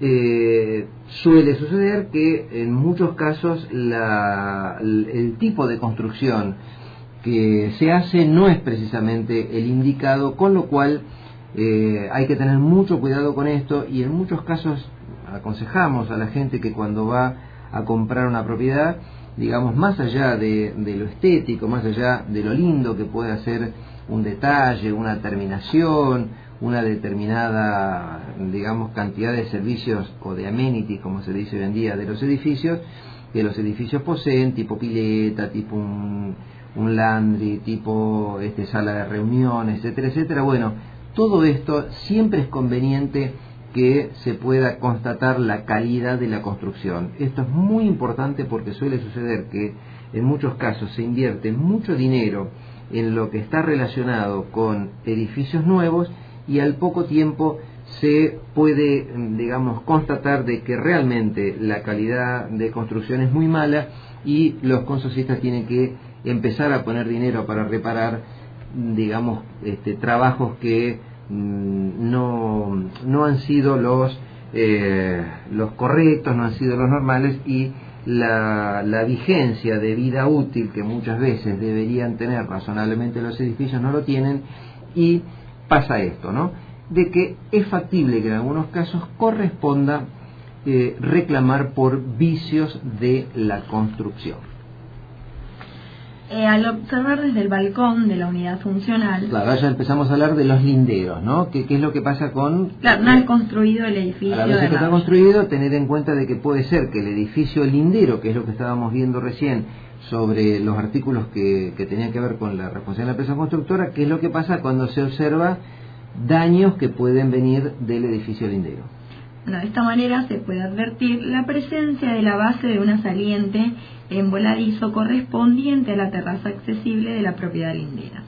[SPEAKER 2] eh, suele suceder que en muchos casos la, el, el tipo de construcción que se hace no es precisamente el indicado, con lo cual Eh, hay que tener mucho cuidado con esto, y en muchos casos aconsejamos a la gente que cuando va a comprar una propiedad, digamos, más allá de, de lo estético, más allá de lo lindo que puede hacer un detalle, una terminación, una determinada, digamos, cantidad de servicios o de amenities, como se dice hoy en día, de los edificios, que los edificios poseen, tipo pileta, tipo un, un laundry, tipo este, sala de reuniones, etcétera, etcétera. Bueno, todo esto siempre es conveniente que se pueda constatar la calidad de la construcción. Esto es muy importante porque suele suceder que en muchos casos se invierte mucho dinero en lo que está relacionado con edificios nuevos, y al poco tiempo se puede, digamos, constatar de que realmente la calidad de construcción es muy mala, y los consorcistas tienen que empezar a poner dinero para reparar, digamos, este, trabajos que mmm, no, no han sido los, eh, los correctos, no han sido los normales, y la, la vigencia de vida útil que muchas veces deberían tener razonablemente los edificios no lo tienen, y pasa esto, ¿no? de que es factible que en algunos casos corresponda eh, reclamar por vicios de la construcción.
[SPEAKER 3] Eh, al observar desde el balcón de la unidad funcional...
[SPEAKER 2] Claro, ya empezamos a hablar de los linderos, ¿no? ¿Qué, qué es lo que pasa con...?
[SPEAKER 3] Claro, una vez construido el edificio...
[SPEAKER 2] A la vez que está construido, tener en cuenta de que puede ser que el edificio lindero, que es lo que estábamos viendo recién sobre los artículos que, que tenían que ver con la responsabilidad de la empresa constructora, ¿qué es lo que pasa cuando se observa daños que pueden venir del edificio lindero?
[SPEAKER 3] Bueno, de esta manera se puede advertir la presencia de la base de una saliente en voladizo correspondiente a la terraza accesible de la propiedad lindera.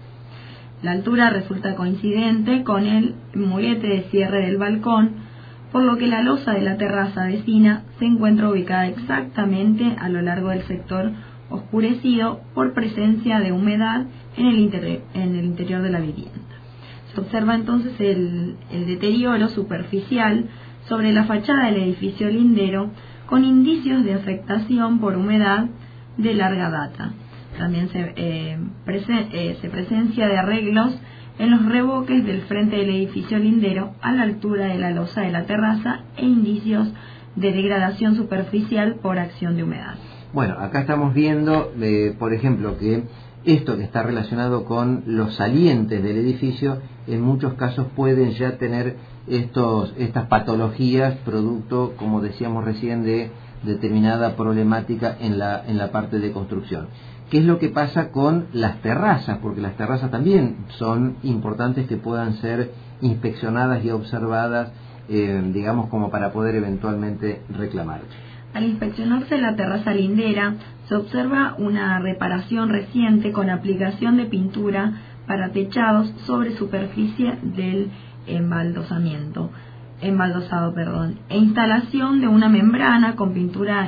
[SPEAKER 3] La altura resulta coincidente con el mulete de cierre del balcón, por lo que la losa de la terraza vecina se encuentra ubicada exactamente a lo largo del sector oscurecido por presencia de humedad en el, inter en el interior de la vivienda. Se observa entonces el, el deterioro superficial sobre la fachada del edificio lindero, con indicios de afectación por humedad de larga data. También se, eh, presen eh, se presencia de arreglos en los revoques del frente del edificio lindero a la altura de la losa de la terraza e indicios de degradación superficial por acción de humedad.
[SPEAKER 2] Bueno, acá estamos viendo, eh, por ejemplo, que esto que está relacionado con los salientes del edificio, en muchos casos pueden ya tener estos, estas patologías producto, como decíamos recién, de determinada problemática en la, en la parte de construcción. ¿Qué es lo que pasa con las terrazas? Porque las terrazas también son importantes que puedan ser inspeccionadas y observadas, eh, digamos, como para poder eventualmente reclamar.
[SPEAKER 3] Al inspeccionarse la terraza lindera, se observa una reparación reciente con aplicación de pintura para techados sobre superficie del embaldosamiento, embaldosado, perdón, e instalación de una membrana con pintura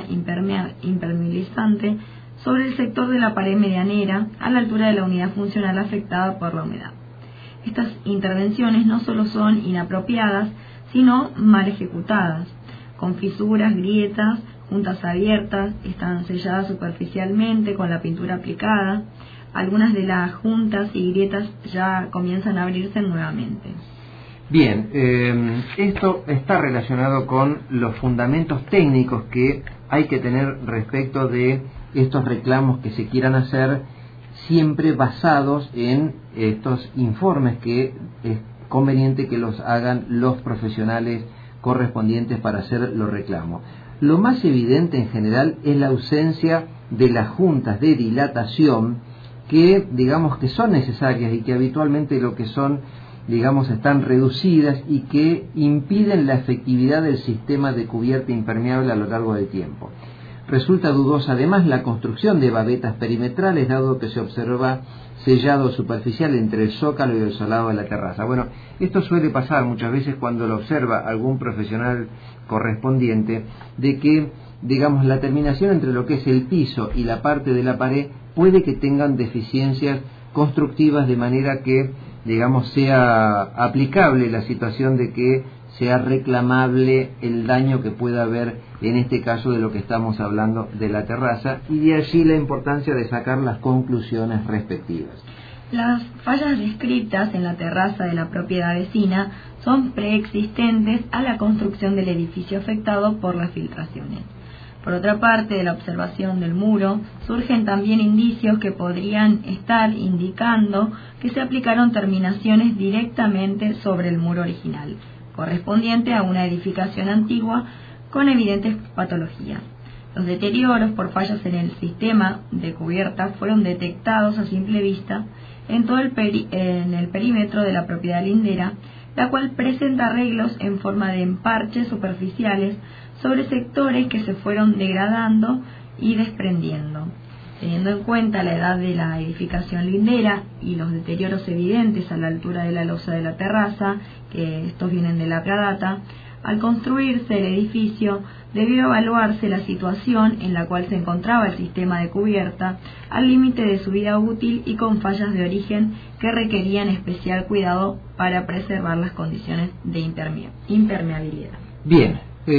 [SPEAKER 3] impermeabilizante sobre el sector de la pared medianera a la altura de la unidad funcional afectada por la humedad. Estas intervenciones no solo son inapropiadas, sino mal ejecutadas, con fisuras, grietas, juntas abiertas, están selladas superficialmente con la pintura aplicada. Algunas de las juntas y grietas ya comienzan a abrirse nuevamente.
[SPEAKER 2] Bien, eh, esto está relacionado con los fundamentos técnicos que hay que tener respecto de estos reclamos que se quieran hacer, siempre basados en estos informes que es conveniente que los hagan los profesionales correspondientes para hacer los reclamos. Lo más evidente en general es la ausencia de las juntas de dilatación que, digamos, que son necesarias y que habitualmente lo que son, digamos, están reducidas y que impiden la efectividad del sistema de cubierta impermeable a lo largo del tiempo. Resulta dudosa además la construcción de babetas perimetrales, dado que se observa sellado superficial entre el zócalo y el solado de la terraza. Bueno, esto suele pasar muchas veces cuando lo observa algún profesional correspondiente, de que, digamos, la terminación entre lo que es el piso y la parte de la pared puede que tengan deficiencias constructivas, de manera que, digamos, sea aplicable la situación de que sea reclamable el daño que pueda haber en este caso de lo que estamos hablando de la terraza, y de allí la importancia de sacar las conclusiones respectivas.
[SPEAKER 3] Las fallas descritas en la terraza de la propiedad vecina son preexistentes a la construcción del edificio afectado por las filtraciones. Por otra parte, de la observación del muro surgen también indicios que podrían estar indicando que se aplicaron terminaciones directamente sobre el muro original, correspondiente a una edificación antigua con evidentes patologías. Los deterioros por fallas en el sistema de cubierta fueron detectados a simple vista en todo el, peri en el perímetro de la propiedad lindera, la cual presenta arreglos en forma de emparches superficiales sobre sectores que se fueron degradando y desprendiendo. Teniendo en cuenta la edad de la edificación lindera y los deterioros evidentes a la altura de la losa de la terraza, que estos vienen de larga data, al construirse el edificio debió evaluarse la situación en la cual se encontraba el sistema de cubierta al límite de su vida útil y con fallas de origen que requerían especial cuidado para preservar las condiciones de impermeabilidad.
[SPEAKER 2] Bien,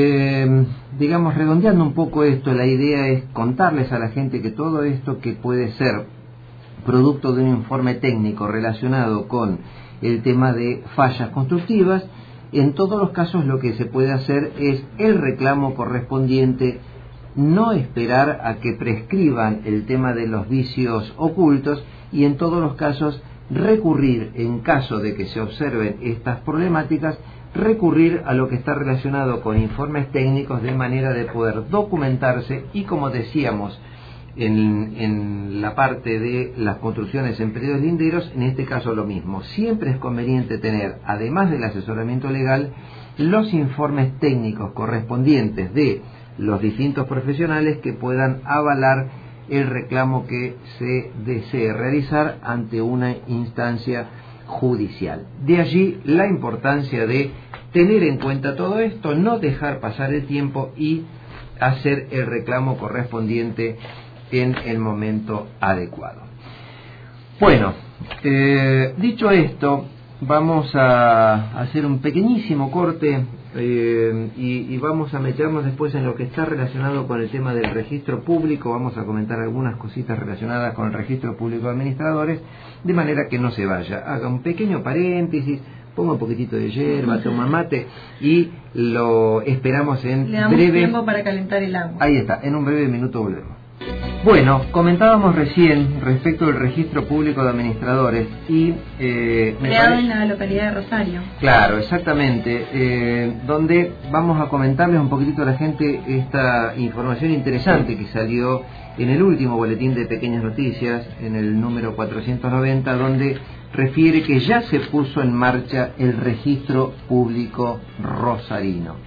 [SPEAKER 2] eh, digamos, redondeando un poco esto, la idea es contarles a la gente que todo esto que puede ser producto de un informe técnico relacionado con el tema de fallas constructivas. En todos los casos lo que se puede hacer es el reclamo correspondiente, no esperar a que prescriban el tema de los vicios ocultos y en todos los casos recurrir, en caso de que se observen estas problemáticas, recurrir a lo que está relacionado con informes técnicos de manera de poder documentarse y, como decíamos en, en la parte de las construcciones en periodos linderos, en este caso lo mismo. Siempre es conveniente tener, además del asesoramiento legal, los informes técnicos correspondientes de los distintos profesionales que puedan avalar el reclamo que se desee realizar ante una instancia judicial. De allí la importancia de tener en cuenta todo esto, no dejar pasar el tiempo y hacer el reclamo correspondiente en el momento adecuado. Bueno, eh, dicho esto, vamos a hacer un pequeñísimo corte eh, y, y vamos a meternos después en lo que está relacionado con el tema del registro público. Vamos a comentar algunas cositas relacionadas con el registro público de administradores, de manera que no se vaya. Haga un pequeño paréntesis, ponga un poquitito de yerba, toma mate y lo esperamos en
[SPEAKER 3] Le damos
[SPEAKER 2] breve.
[SPEAKER 3] tiempo para calentar el agua.
[SPEAKER 2] Ahí está, en un breve minuto volvemos. Bueno, comentábamos recién respecto del registro público de administradores y eh,
[SPEAKER 3] creado
[SPEAKER 2] pare...
[SPEAKER 3] en la localidad de Rosario.
[SPEAKER 2] Claro, exactamente, eh, donde vamos a comentarles un poquitito a la gente esta información interesante que salió en el último boletín de Pequeñas Noticias, en el número cuatrocientos noventa, donde refiere que ya se puso en marcha el registro público rosarino.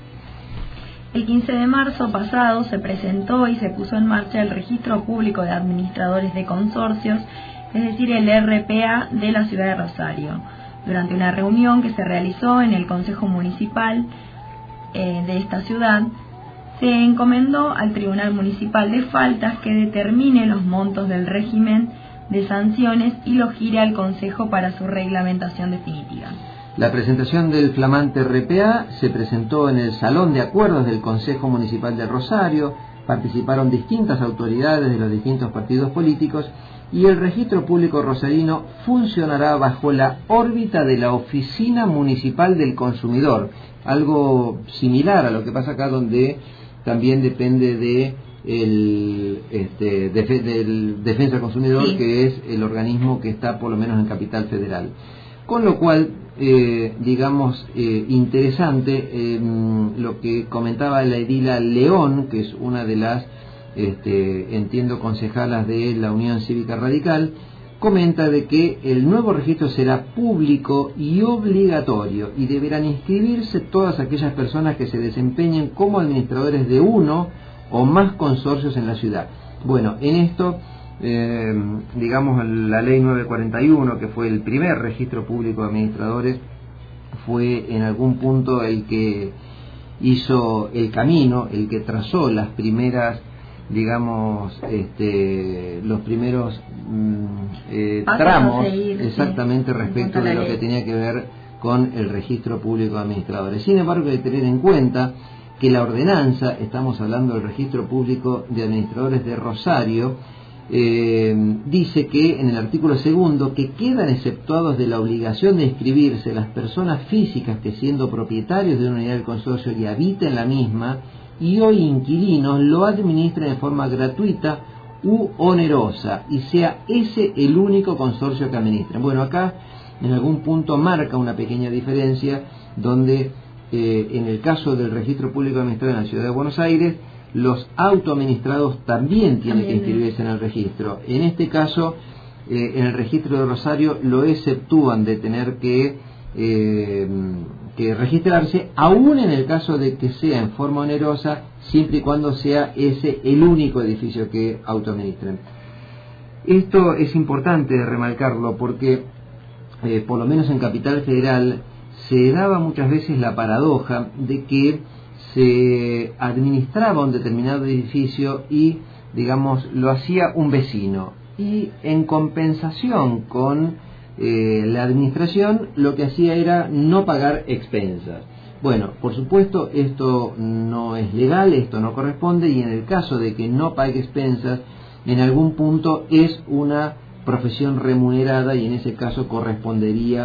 [SPEAKER 3] El quince de marzo pasado se presentó y se puso en marcha el Registro Público de Administradores de Consorcios, es decir, el R P A de la ciudad de Rosario, durante una reunión que se realizó en el Consejo Municipal eh, de esta ciudad. Se encomendó al Tribunal Municipal de Faltas que determine los montos del régimen de sanciones y lo gire al Consejo para su reglamentación definitiva.
[SPEAKER 2] La presentación del flamante R P A se presentó en el Salón de Acuerdos del Consejo Municipal de Rosario, participaron distintas autoridades de los distintos partidos políticos y el registro público rosarino funcionará bajo la órbita de la Oficina Municipal del Consumidor, algo similar a lo que pasa acá, donde también depende de el este, def- del Defensa del Consumidor, sí, que es el organismo que está por lo menos en Capital Federal. Con lo cual, eh, digamos, eh, interesante eh, lo que comentaba la edila León, que es una de las, este, entiendo, concejalas de la Unión Cívica Radical, comenta de que el nuevo registro será público y obligatorio y deberán inscribirse todas aquellas personas que se desempeñen como administradores de uno o más consorcios en la ciudad. Bueno, en esto... Eh, digamos, la ley nueve cuarenta y uno, que fue el primer registro público de administradores, fue en algún punto el que hizo el camino, el que trazó las primeras, digamos, este, los primeros mm, eh, tramos, seguir, exactamente, sí, respecto de lo que tenía que ver con el registro público de administradores. Sin embargo, hay que tener en cuenta que la ordenanza, estamos hablando del registro público de administradores de Rosario, Eh, dice que en el artículo segundo que quedan exceptuados de la obligación de inscribirse las personas físicas que, siendo propietarios de una unidad del consorcio y habiten la misma y hoy inquilinos, lo administren de forma gratuita u onerosa y sea ese el único consorcio que administren. Bueno, acá en algún punto marca una pequeña diferencia, donde eh, en el caso del registro público administrado en la ciudad de Buenos Aires, los autoadministrados también tienen que inscribirse en el registro. En este caso, eh, en el registro de Rosario lo exceptúan de tener que, eh, que registrarse, aún en el caso de que sea en forma onerosa, siempre y cuando sea ese el único edificio que autoadministren. Esto es importante remarcarlo porque, eh, por lo menos en Capital Federal, se daba muchas veces la paradoja de que se administraba un determinado edificio y, digamos, lo hacía un vecino, y en compensación con eh, la administración lo que hacía era no pagar expensas. Bueno, por supuesto esto no es legal, esto no corresponde, y en el caso de que no pague expensas, en algún punto es una profesión remunerada y en ese caso correspondería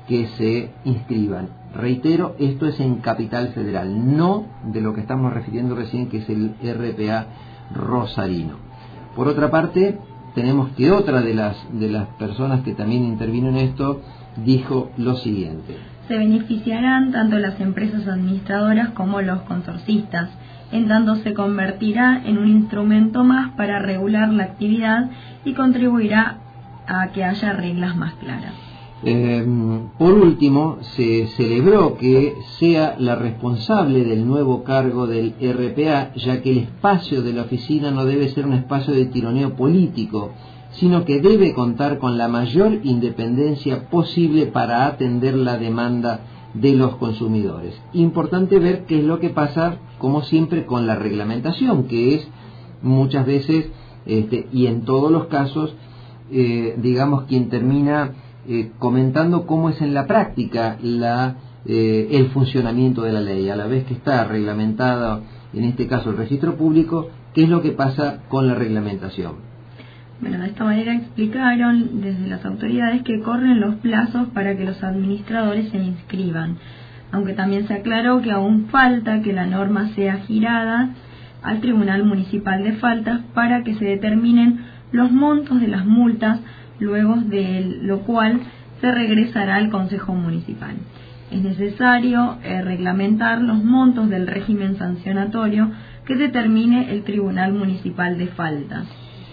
[SPEAKER 2] que se inscriban. Reitero, esto es en Capital Federal, no de lo que estamos refiriendo recién, que es el R P A rosarino. Por otra parte, tenemos que otra de las, de las personas que también intervino en esto dijo lo siguiente.
[SPEAKER 3] Se beneficiarán tanto las empresas administradoras como los consorcistas, en tanto se convertirá en un instrumento más para regular la actividad y contribuirá a que haya reglas más claras.
[SPEAKER 2] Eh, por último, se celebró que sea la responsable del nuevo cargo del R P A, ya que el espacio de la oficina no debe ser un espacio de tironeo político, sino que debe contar con la mayor independencia posible para atender la demanda de los consumidores. Importante ver qué es lo que pasa, como siempre, con la reglamentación, que es muchas veces, este, y en todos los casos, eh, digamos, quien termina eh, comentando cómo es en la práctica la, eh, el funcionamiento de la ley, a la vez que está reglamentada, en este caso el registro público, qué es lo que pasa con la reglamentación.
[SPEAKER 3] Bueno, de esta manera explicaron desde las autoridades que corren los plazos para que los administradores se inscriban, aunque también se aclaró que aún falta que la norma sea girada al Tribunal Municipal de Faltas para que se determinen los montos de las multas, luego de lo cual se regresará al Consejo Municipal. Es necesario eh, reglamentar los montos del régimen sancionatorio que determine el Tribunal Municipal de Faltas.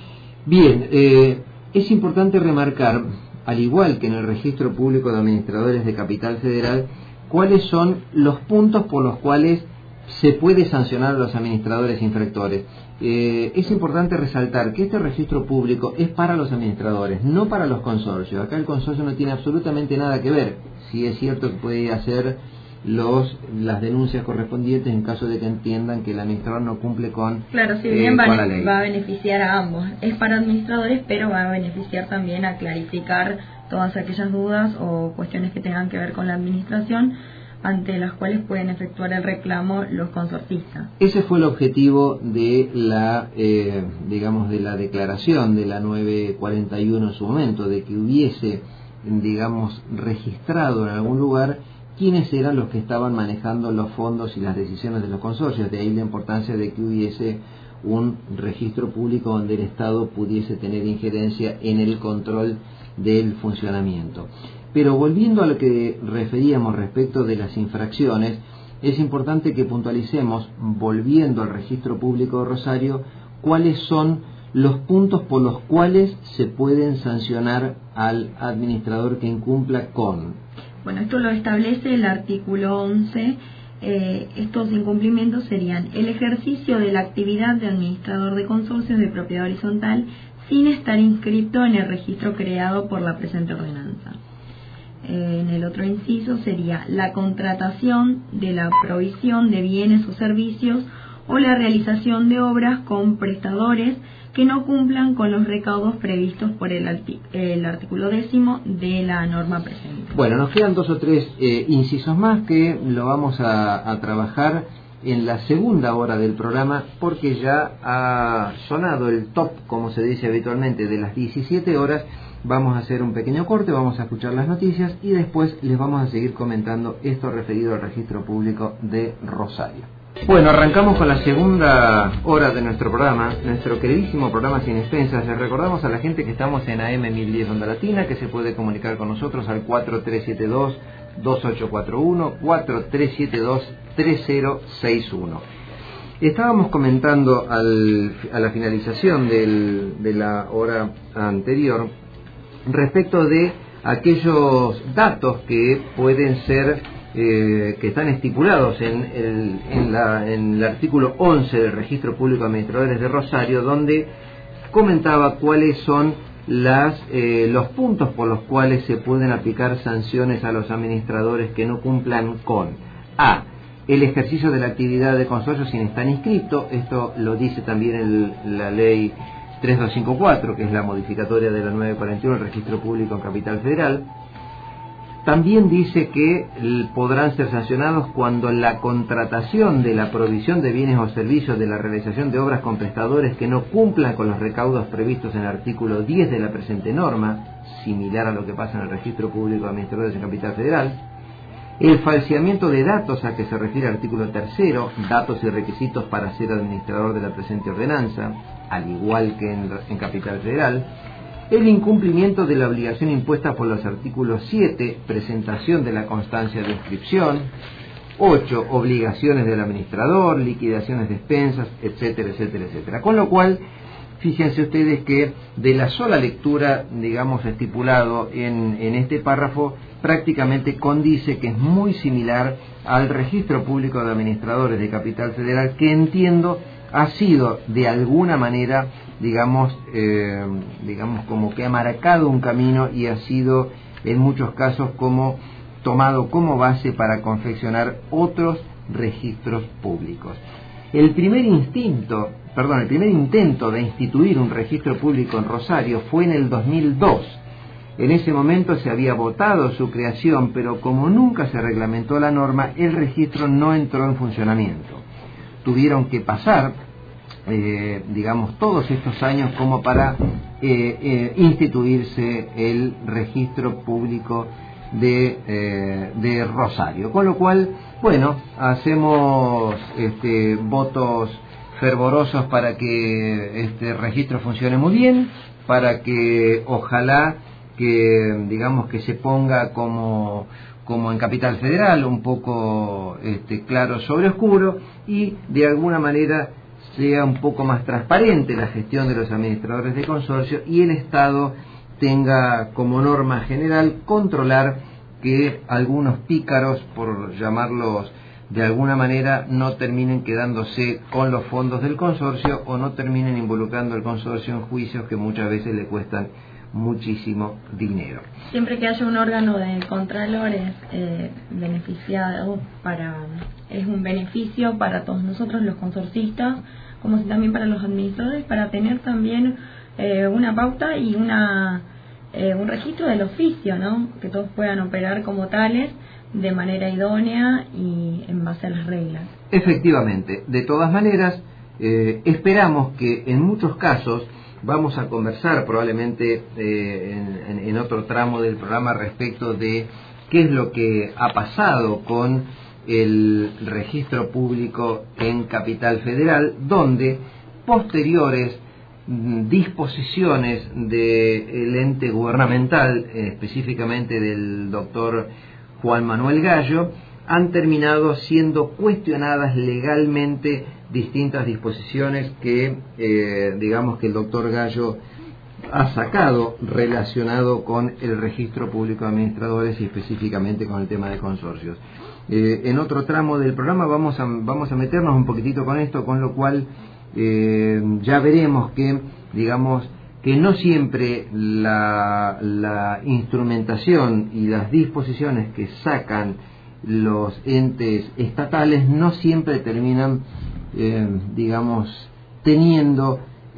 [SPEAKER 2] Bien, eh, es importante remarcar, al igual que en el Registro Público de Administradores de Capital Federal, cuáles son los puntos por los cuales se puede sancionar a los administradores infractores. Eh, es importante resaltar que este registro público es para los administradores, no para los consorcios. Acá el consorcio no tiene absolutamente nada que ver. Sí es cierto que puede hacer los las denuncias correspondientes en caso de que entiendan que el administrador no cumple con,
[SPEAKER 3] claro, si bien
[SPEAKER 2] eh,
[SPEAKER 3] va,
[SPEAKER 2] con la ley.
[SPEAKER 3] Va a beneficiar a ambos. Es para administradores, pero va a beneficiar también a clarificar todas aquellas dudas o cuestiones que tengan que ver con la administración, ante las cuales pueden efectuar el reclamo los consorcistas.
[SPEAKER 2] Ese fue el objetivo de la, eh, digamos, de la declaración de la nueve cuarenta y uno en su momento, de que hubiese, digamos, registrado en algún lugar quiénes eran los que estaban manejando los fondos y las decisiones de los consorcios. De ahí la importancia de que hubiese un registro público donde el Estado pudiese tener injerencia en el control del funcionamiento. Pero volviendo a lo que referíamos respecto de las infracciones, es importante que puntualicemos, volviendo al registro público de Rosario, cuáles son los puntos por los cuales se pueden sancionar al administrador que incumpla con.
[SPEAKER 3] Bueno, esto lo establece el artículo once. Eh, estos incumplimientos serían el ejercicio de la actividad de administrador de consorcios de propiedad horizontal sin estar inscrito en el registro creado por la presente ordenanza. Eh, en el otro inciso sería la contratación de la provisión de bienes o servicios o la realización de obras con prestadores que no cumplan con los recaudos previstos por el, el artículo décimo de la norma presente.
[SPEAKER 2] Bueno, nos quedan dos o tres eh, incisos más que lo vamos a, a trabajar en la segunda hora del programa, porque ya ha sonado el top, como se dice habitualmente, de las diecisiete horas. Vamos a hacer un pequeño corte, vamos a escuchar las noticias y después les vamos a seguir comentando esto referido al registro público de Rosario. Bueno, arrancamos con la segunda hora de nuestro programa, nuestro queridísimo programa Sin Expensas. Les recordamos a la gente que estamos en A M mil diez Onda Latina, que se puede comunicar con nosotros al cuatro tres siete dos, dos ocho cuatro uno, cuatro tres siete dos, tres cero seis uno. Estábamos comentando al, a la finalización del, de la hora anterior respecto de aquellos datos que pueden ser Eh, que están estipulados en el, en, la, en el artículo once del Registro Público de Administradores de Rosario, donde comentaba cuáles son las, eh, los puntos por los cuales se pueden aplicar sanciones a los administradores que no cumplan con A. El ejercicio de la actividad de consorcio sin estar inscrito. Esto lo dice también el, la ley tres dos cinco cuatro, que es la modificatoria de la nueve cuarenta y uno del Registro Público en Capital Federal. También dice que podrán ser sancionados cuando la contratación de la provisión de bienes o servicios de la realización de obras con prestadores que no cumplan con los recaudos previstos en el artículo diez de la presente norma, similar a lo que pasa en el Registro Público de Administradores en Capital Federal. El falseamiento de datos a que se refiere el artículo tercero, datos y requisitos para ser administrador de la presente ordenanza, al igual que en, en Capital Federal. El incumplimiento de la obligación impuesta por los artículos siete, presentación de la constancia de inscripción, ocho, obligaciones del administrador, liquidaciones de expensas, etcétera, etcétera, etcétera. Con lo cual, fíjense ustedes que de la sola lectura, digamos, estipulado en, en este párrafo, prácticamente condice que es muy similar al Registro Público de Administradores de Capital Federal, que entiendo ha sido de alguna manera, digamos, eh, digamos como que ha marcado un camino y ha sido en muchos casos como tomado como base para confeccionar otros registros públicos. El primer instinto, perdón, el primer intento de instituir un registro público en Rosario fue en el dos mil dos. En ese momento se había votado su creación, pero como nunca se reglamentó la norma, el registro no entró en funcionamiento. Tuvieron que pasar, eh, digamos, todos estos años como para eh, eh, instituirse el registro público de, eh, de Rosario. Con lo cual, bueno, hacemos este, votos fervorosos para que este registro funcione muy bien, para que ojalá que digamos que se ponga como como en Capital Federal, un poco este, claro sobre oscuro, y de alguna manera sea un poco más transparente la gestión de los administradores de consorcio y el Estado tenga como norma general controlar que algunos pícaros, por llamarlos de alguna manera, no terminen quedándose con los fondos del consorcio o no terminen involucrando al consorcio en juicios que muchas veces le cuestan muchísimo dinero.
[SPEAKER 3] Siempre que haya un órgano de contralores eh, beneficiado, para es un beneficio para todos nosotros los consorcistas, como si también para los administradores, para tener también eh, una pauta y una eh, un registro del oficio, ¿no? Que todos puedan operar como tales de manera idónea y en base a las reglas.
[SPEAKER 2] Efectivamente, de todas maneras, eh, esperamos que en muchos casos, vamos a conversar probablemente eh, en, en, en otro tramo del programa respecto de qué es lo que ha pasado con el registro público en Capital Federal, donde posteriores disposiciones del ente gubernamental, específicamente del doctor Juan Manuel Gallo, han terminado siendo cuestionadas legalmente distintas disposiciones que, eh, digamos que el doctor Gallo ha sacado relacionado con el registro público de administradores y específicamente con el tema de consorcios. Eh, en otro tramo del programa vamos a, vamos a meternos un poquitito con esto, con lo cual eh, ya veremos que, digamos, que no siempre la, la instrumentación y las disposiciones que sacan los entes estatales no siempre terminan, eh, digamos, teniendo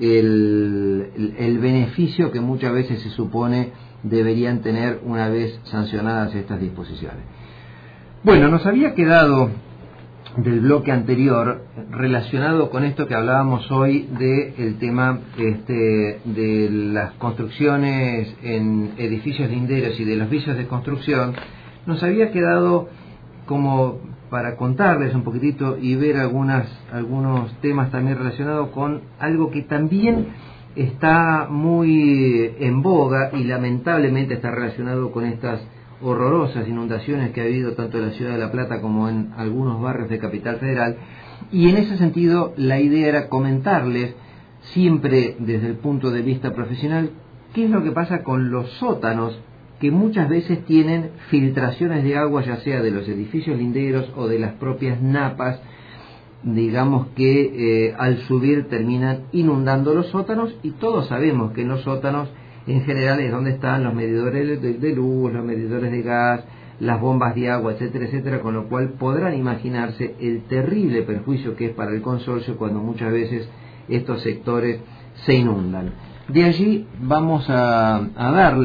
[SPEAKER 2] el, el, el beneficio que muchas veces se supone deberían tener una vez sancionadas estas disposiciones. Bueno, nos había quedado del bloque anterior relacionado con esto que hablábamos hoy del tema este, de las construcciones en edificios linderos y de los vicios de construcción. Nos había quedado como para contarles un poquitito y ver algunas algunos temas también relacionados con algo que también está muy en boga y lamentablemente está relacionado con estas horrorosas inundaciones que ha habido tanto en la ciudad de La Plata como en algunos barrios de Capital Federal, y en ese sentido la idea era comentarles siempre desde el punto de vista profesional qué es lo que pasa con los sótanos que muchas veces tienen filtraciones de agua, ya sea de los edificios linderos o de las propias napas, digamos que eh, al subir terminan inundando los sótanos, y todos sabemos que en los sótanos en general es donde están los medidores de, de luz, los medidores de gas, las bombas de agua, etcétera, etcétera, con lo cual podrán imaginarse el terrible perjuicio que es para el consorcio cuando muchas veces estos sectores se inundan. De allí vamos a, a darle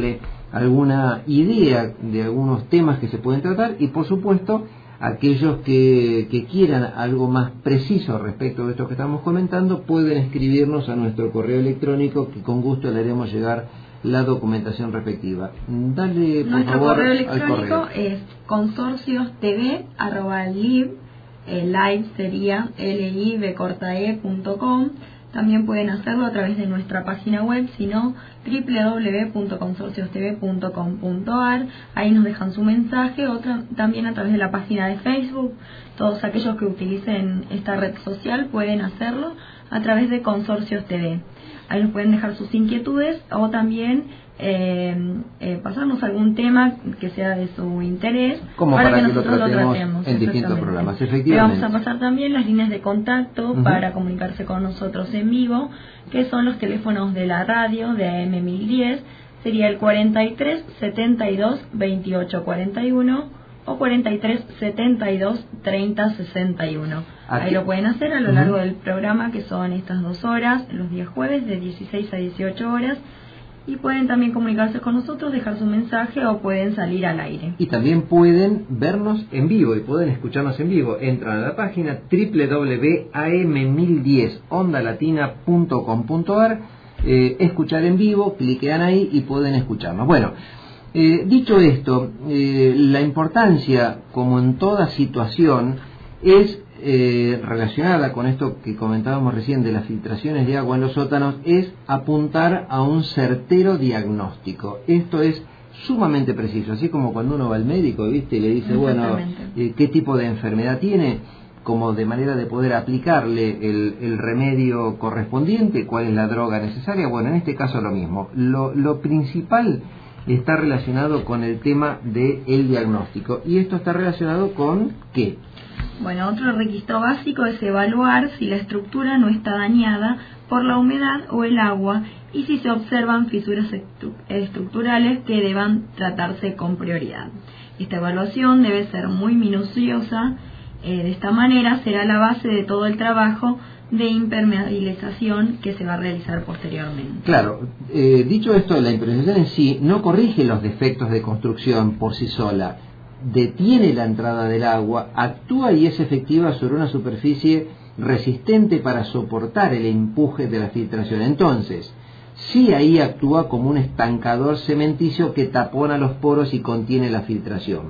[SPEAKER 2] alguna idea de algunos temas que se pueden tratar, y por supuesto aquellos que, que quieran algo más preciso respecto de esto que estamos comentando pueden escribirnos a nuestro correo electrónico, que con gusto le haremos llegar la documentación respectiva. Dale, por
[SPEAKER 3] Nuestro
[SPEAKER 2] favor,
[SPEAKER 3] correo electrónico
[SPEAKER 2] al correo.
[SPEAKER 3] es consorciostv arroba live, eh, live sería live corta e punto com. También pueden hacerlo a través de nuestra página web, sino doble u doble u doble u punto consorciostv punto com punto a r. Ahí nos dejan su mensaje, o también a través de la página de Facebook. Todos aquellos que utilicen esta red social pueden hacerlo a través de Consorcios T V. Ahí nos pueden dejar sus inquietudes, o también eh, eh, pasarnos algún tema que sea de su interés,
[SPEAKER 2] como
[SPEAKER 3] para,
[SPEAKER 2] para
[SPEAKER 3] que
[SPEAKER 2] que
[SPEAKER 3] nosotros
[SPEAKER 2] lo
[SPEAKER 3] lo
[SPEAKER 2] tratemos
[SPEAKER 3] tratemos
[SPEAKER 2] en distintos programas.
[SPEAKER 3] Le
[SPEAKER 2] Efectivamente.
[SPEAKER 3] vamos a pasar también las líneas de contacto
[SPEAKER 2] Uh-huh.
[SPEAKER 3] para comunicarse con nosotros en vivo, que son los teléfonos de la radio de A M mil diez, sería el cuarenta y tres setenta y dos veintiocho cuarenta y uno o cuarenta y tres setenta y dos treinta sesenta y uno. Ahí lo pueden hacer a lo largo uh-huh. del programa, que son estas dos horas, los días jueves de dieciséis a dieciocho horas, y pueden también comunicarse con nosotros, dejar su mensaje, o pueden salir al aire.
[SPEAKER 2] Y también pueden vernos en vivo y pueden escucharnos en vivo. Entran a la página doble u doble u doble u punto a m mil diez onda latina punto com punto a r, eh, escuchar en vivo, cliquean ahí y pueden escucharnos. Bueno, eh, dicho esto, eh, la importancia, como en toda situación, es eh, relacionada con esto que comentábamos recién de las filtraciones de agua en los sótanos, es apuntar a un certero diagnóstico. Esto es sumamente preciso, así como cuando uno va al médico, ¿viste? Y le dice, bueno, eh, qué tipo de enfermedad tiene, como de manera de poder aplicarle el, el remedio correspondiente, cuál es la droga necesaria. Bueno, en este caso lo mismo. Lo, lo principal está relacionado con el tema del diagnóstico. ¿Y esto está relacionado con qué?
[SPEAKER 3] Bueno, otro requisito básico es evaluar si la estructura no está dañada por la humedad o el agua, y si se observan fisuras estructurales que deban tratarse con prioridad. Esta evaluación debe ser muy minuciosa, eh, de esta manera será la base de todo el trabajo de impermeabilización que se va a realizar posteriormente.
[SPEAKER 2] Claro, eh, dicho esto, la impermeabilización en sí no corrige los defectos de construcción por sí sola, detiene la entrada del agua, actúa y es efectiva sobre una superficie resistente para soportar el empuje de la filtración. Entonces, sí, ahí actúa como un estancador cementicio que tapona los poros y contiene la filtración.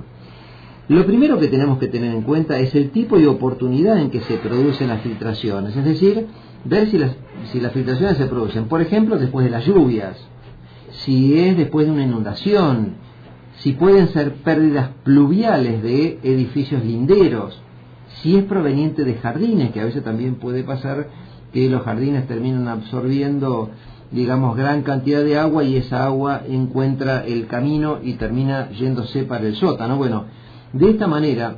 [SPEAKER 2] Lo primero que tenemos que tener en cuenta es el tipo y oportunidad en que se producen las filtraciones, es decir, ver si las, si las filtraciones se producen, por ejemplo, después de las lluvias, si es después de una inundación, si pueden ser pérdidas pluviales de edificios linderos, si es proveniente de jardines, que a veces también puede pasar que los jardines terminan absorbiendo, digamos, gran cantidad de agua, y esa agua encuentra el camino y termina yéndose para el sótano. Bueno, de esta manera,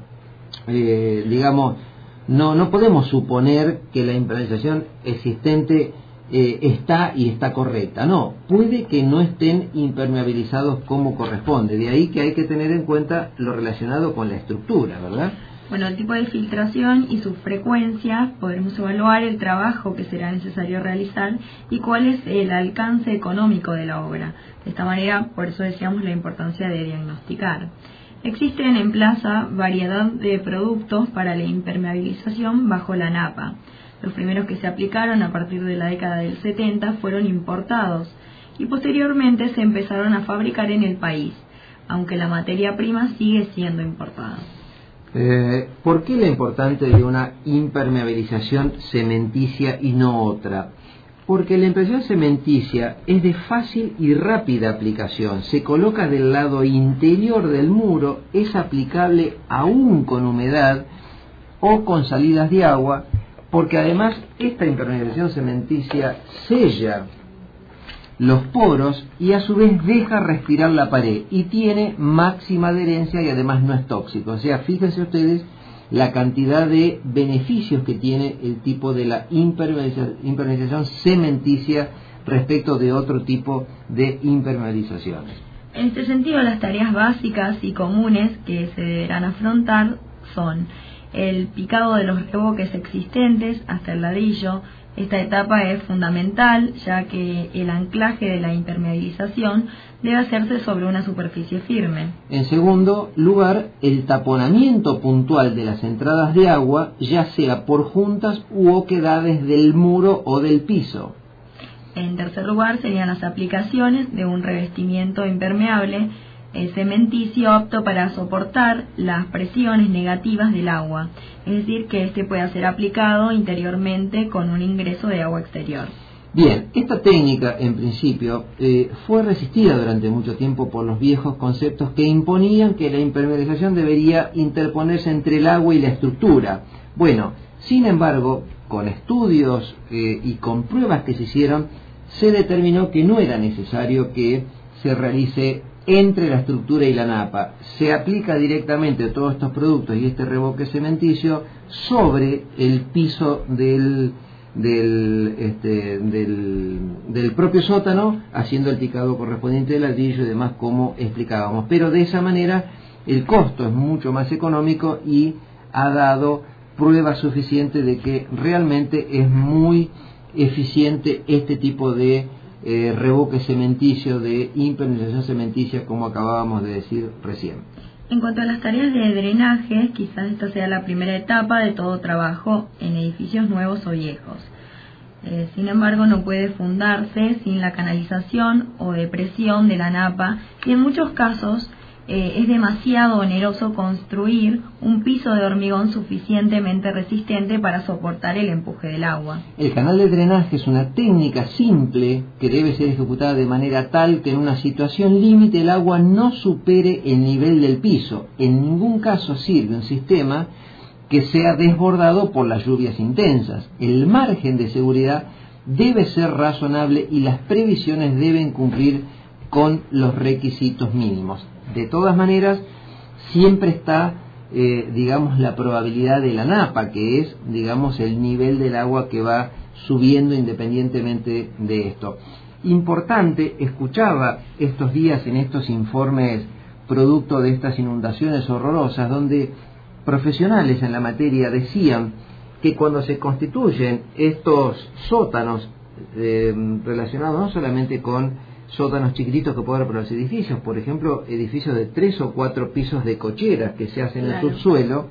[SPEAKER 2] eh, digamos, no, no podemos suponer que la impermeabilización existente Eh, está y está correcta. No, puede que no estén impermeabilizados como corresponde. De ahí que hay que tener en cuenta lo relacionado con la estructura, ¿verdad?
[SPEAKER 3] Bueno, el tipo de filtración y sus frecuencias, podremos evaluar el trabajo que será necesario realizar y cuál es el alcance económico de la obra. De esta manera, por eso decíamos la importancia de diagnosticar. Existen en Plaza variedad de productos para la impermeabilización bajo la napa. Los primeros que se aplicaron a partir de la década del setenta fueron importados y posteriormente se empezaron a fabricar en el país, aunque la materia prima sigue siendo importada.
[SPEAKER 2] Eh, ¿Por qué la importancia de una impermeabilización cementicia y no otra? Porque la impresión cementicia es de fácil y rápida aplicación, se coloca del lado interior del muro, es aplicable aún con humedad o con salidas de agua, porque además esta impermeabilización cementicia sella los poros y a su vez deja respirar la pared y tiene máxima adherencia y además no es tóxico. O sea, fíjense ustedes la cantidad de beneficios que tiene el tipo de la impermeabilización, impermeabilización cementicia respecto de otro tipo de impermeabilizaciones.
[SPEAKER 3] En este sentido, las tareas básicas y comunes que se deberán afrontar son el picado de los reboques existentes hasta el ladrillo, Esta etapa es fundamental, ya que el anclaje de la impermeabilización debe hacerse sobre una superficie firme.
[SPEAKER 2] En segundo lugar, el taponamiento puntual de las entradas de agua, ya sea por juntas u oquedades del muro o del piso.
[SPEAKER 3] En tercer lugar, serían las aplicaciones de un revestimiento impermeable eh, cementicio apto para soportar las presiones negativas del agua, es decir, que este pueda ser aplicado interiormente con un ingreso de agua exterior.
[SPEAKER 2] Bien, esta técnica, en principio, eh, fue resistida durante mucho tiempo por los viejos conceptos que imponían que la impermeabilización debería interponerse entre el agua y la estructura. Bueno, sin embargo, con estudios eh, y con pruebas que se hicieron, se determinó que no era necesario que se realice entre la estructura y la napa. Se aplica directamente todos estos productos y este revoque cementicio sobre el piso del Del, este, del, del propio sótano, haciendo el picado correspondiente del ladrillo y demás, como explicábamos. Pero de esa manera el costo es mucho más económico y ha dado prueba suficiente de que realmente es muy eficiente este tipo de eh, revoque cementicio, de impermeabilización cementicia, como acabábamos de decir recién.
[SPEAKER 3] En cuanto a las tareas de drenaje, quizás esta sea la primera etapa de todo trabajo en edificios nuevos o viejos. Eh, sin embargo, no puede fundarse sin la canalización o depresión de la napa y en muchos casos eh, es demasiado oneroso construir un piso de hormigón suficientemente resistente para soportar el empuje del agua.
[SPEAKER 2] El canal de drenaje es una técnica simple que debe ser ejecutada de manera tal que en una situación límite el agua no supere el nivel del piso. En ningún caso sirve un sistema que sea desbordado por las lluvias intensas. El margen de seguridad debe ser razonable y las previsiones deben cumplir con los requisitos mínimos. De todas maneras, siempre está, eh, digamos, la probabilidad de la napa, que es, digamos, el nivel del agua que va subiendo independientemente de esto. Importante, escuchaba estos días en estos informes producto de estas inundaciones horrorosas, donde profesionales en la materia decían que cuando se constituyen estos sótanos eh, relacionados no solamente con sótanos chiquititos que puede haber por los edificios, por ejemplo, edificios de tres o cuatro pisos de cocheras que se hacen en el subsuelo,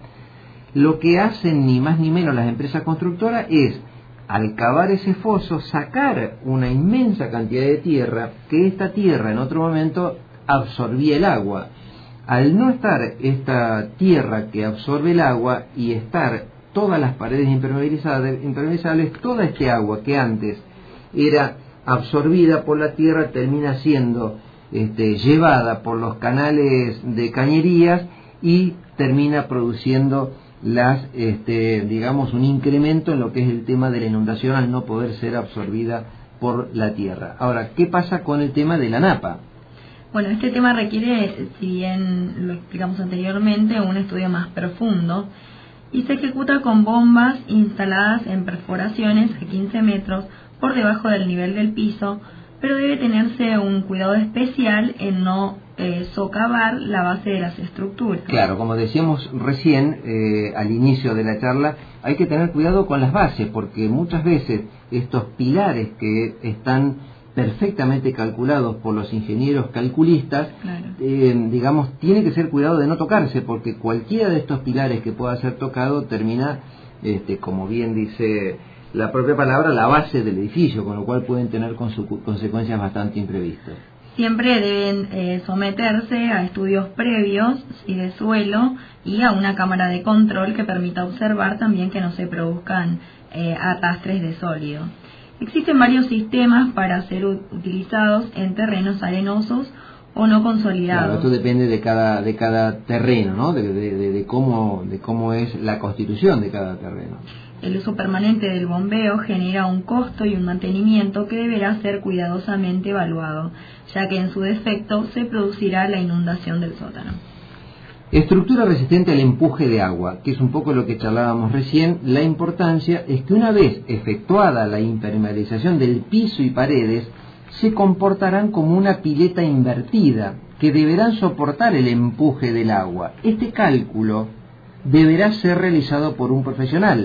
[SPEAKER 2] lo que hacen ni más ni menos las empresas constructoras es, al cavar ese foso, sacar una inmensa cantidad de tierra, que esta tierra en otro momento absorbía el agua. Al no estar esta tierra que absorbe el agua y estar todas las paredes impermeabilizadas, impermeabilizables, toda este agua que antes era absorbida por la tierra termina siendo este, llevada por los canales de cañerías y termina produciendo las, este, digamos, un incremento en lo que es el tema de la inundación al no poder ser absorbida por la tierra. Ahora, ¿qué pasa con el tema de la napa?
[SPEAKER 3] Bueno, este tema requiere, si bien lo explicamos anteriormente, un estudio más profundo y se ejecuta con bombas instaladas en perforaciones de quince metros por debajo del nivel del piso, pero debe tenerse un cuidado especial en no eh, socavar la base de las estructuras.
[SPEAKER 2] Claro, como decíamos recién eh, al inicio de la charla, hay que tener cuidado con las bases, porque muchas veces estos pilares que están perfectamente calculados por los ingenieros calculistas, claro. eh, digamos, tiene que ser cuidado de no tocarse, porque cualquiera de estos pilares que pueda ser tocado termina, este, como bien dice la propia palabra, la base del edificio, con lo cual pueden tener consecuencias bastante imprevistas.
[SPEAKER 3] Siempre deben eh, someterse a estudios previos y de suelo y a una cámara de control que permita observar también que no se produzcan eh, arrastres de sólido. Existen varios sistemas para ser utilizados en terrenos arenosos o no consolidados.
[SPEAKER 2] Claro, esto depende de cada de cada terreno, ¿no? De, de, de, de cómo de cómo es la constitución de cada terreno.
[SPEAKER 3] El uso permanente del bombeo genera un costo y un mantenimiento que deberá ser cuidadosamente evaluado, ya que en su defecto se producirá la inundación del sótano.
[SPEAKER 2] Estructura resistente al empuje de agua, que es un poco lo que charlábamos recién. La importancia es que una vez efectuada la impermeabilización del piso y paredes, se comportarán como una pileta invertida, que deberán soportar el empuje del agua. Este cálculo deberá ser realizado por un profesional,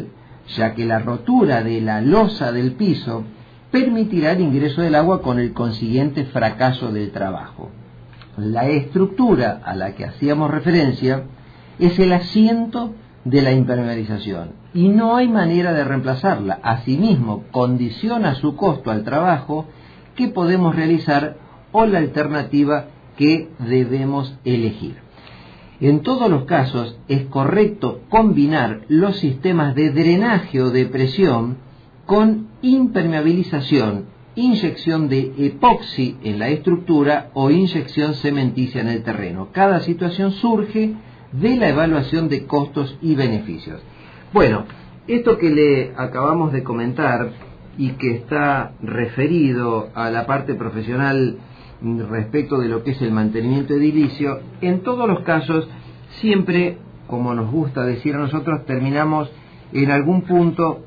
[SPEAKER 2] ya que la rotura de la losa del piso permitirá el ingreso del agua con el consiguiente fracaso del trabajo. La estructura a la que hacíamos referencia es el asiento de la impermeabilización y no hay manera de reemplazarla. Asimismo, condiciona su costo al trabajo que podemos realizar o la alternativa que debemos elegir. En todos los casos es correcto combinar los sistemas de drenaje o de presión con impermeabilización, inyección de epoxi en la estructura o inyección cementicia en el terreno. Cada situación surge de la evaluación de costos y beneficios. Bueno, esto que le acabamos de comentar y que está referido a la parte profesional respecto de lo que es el mantenimiento edilicio, en todos los casos siempre, como nos gusta decir a nosotros, terminamos en algún punto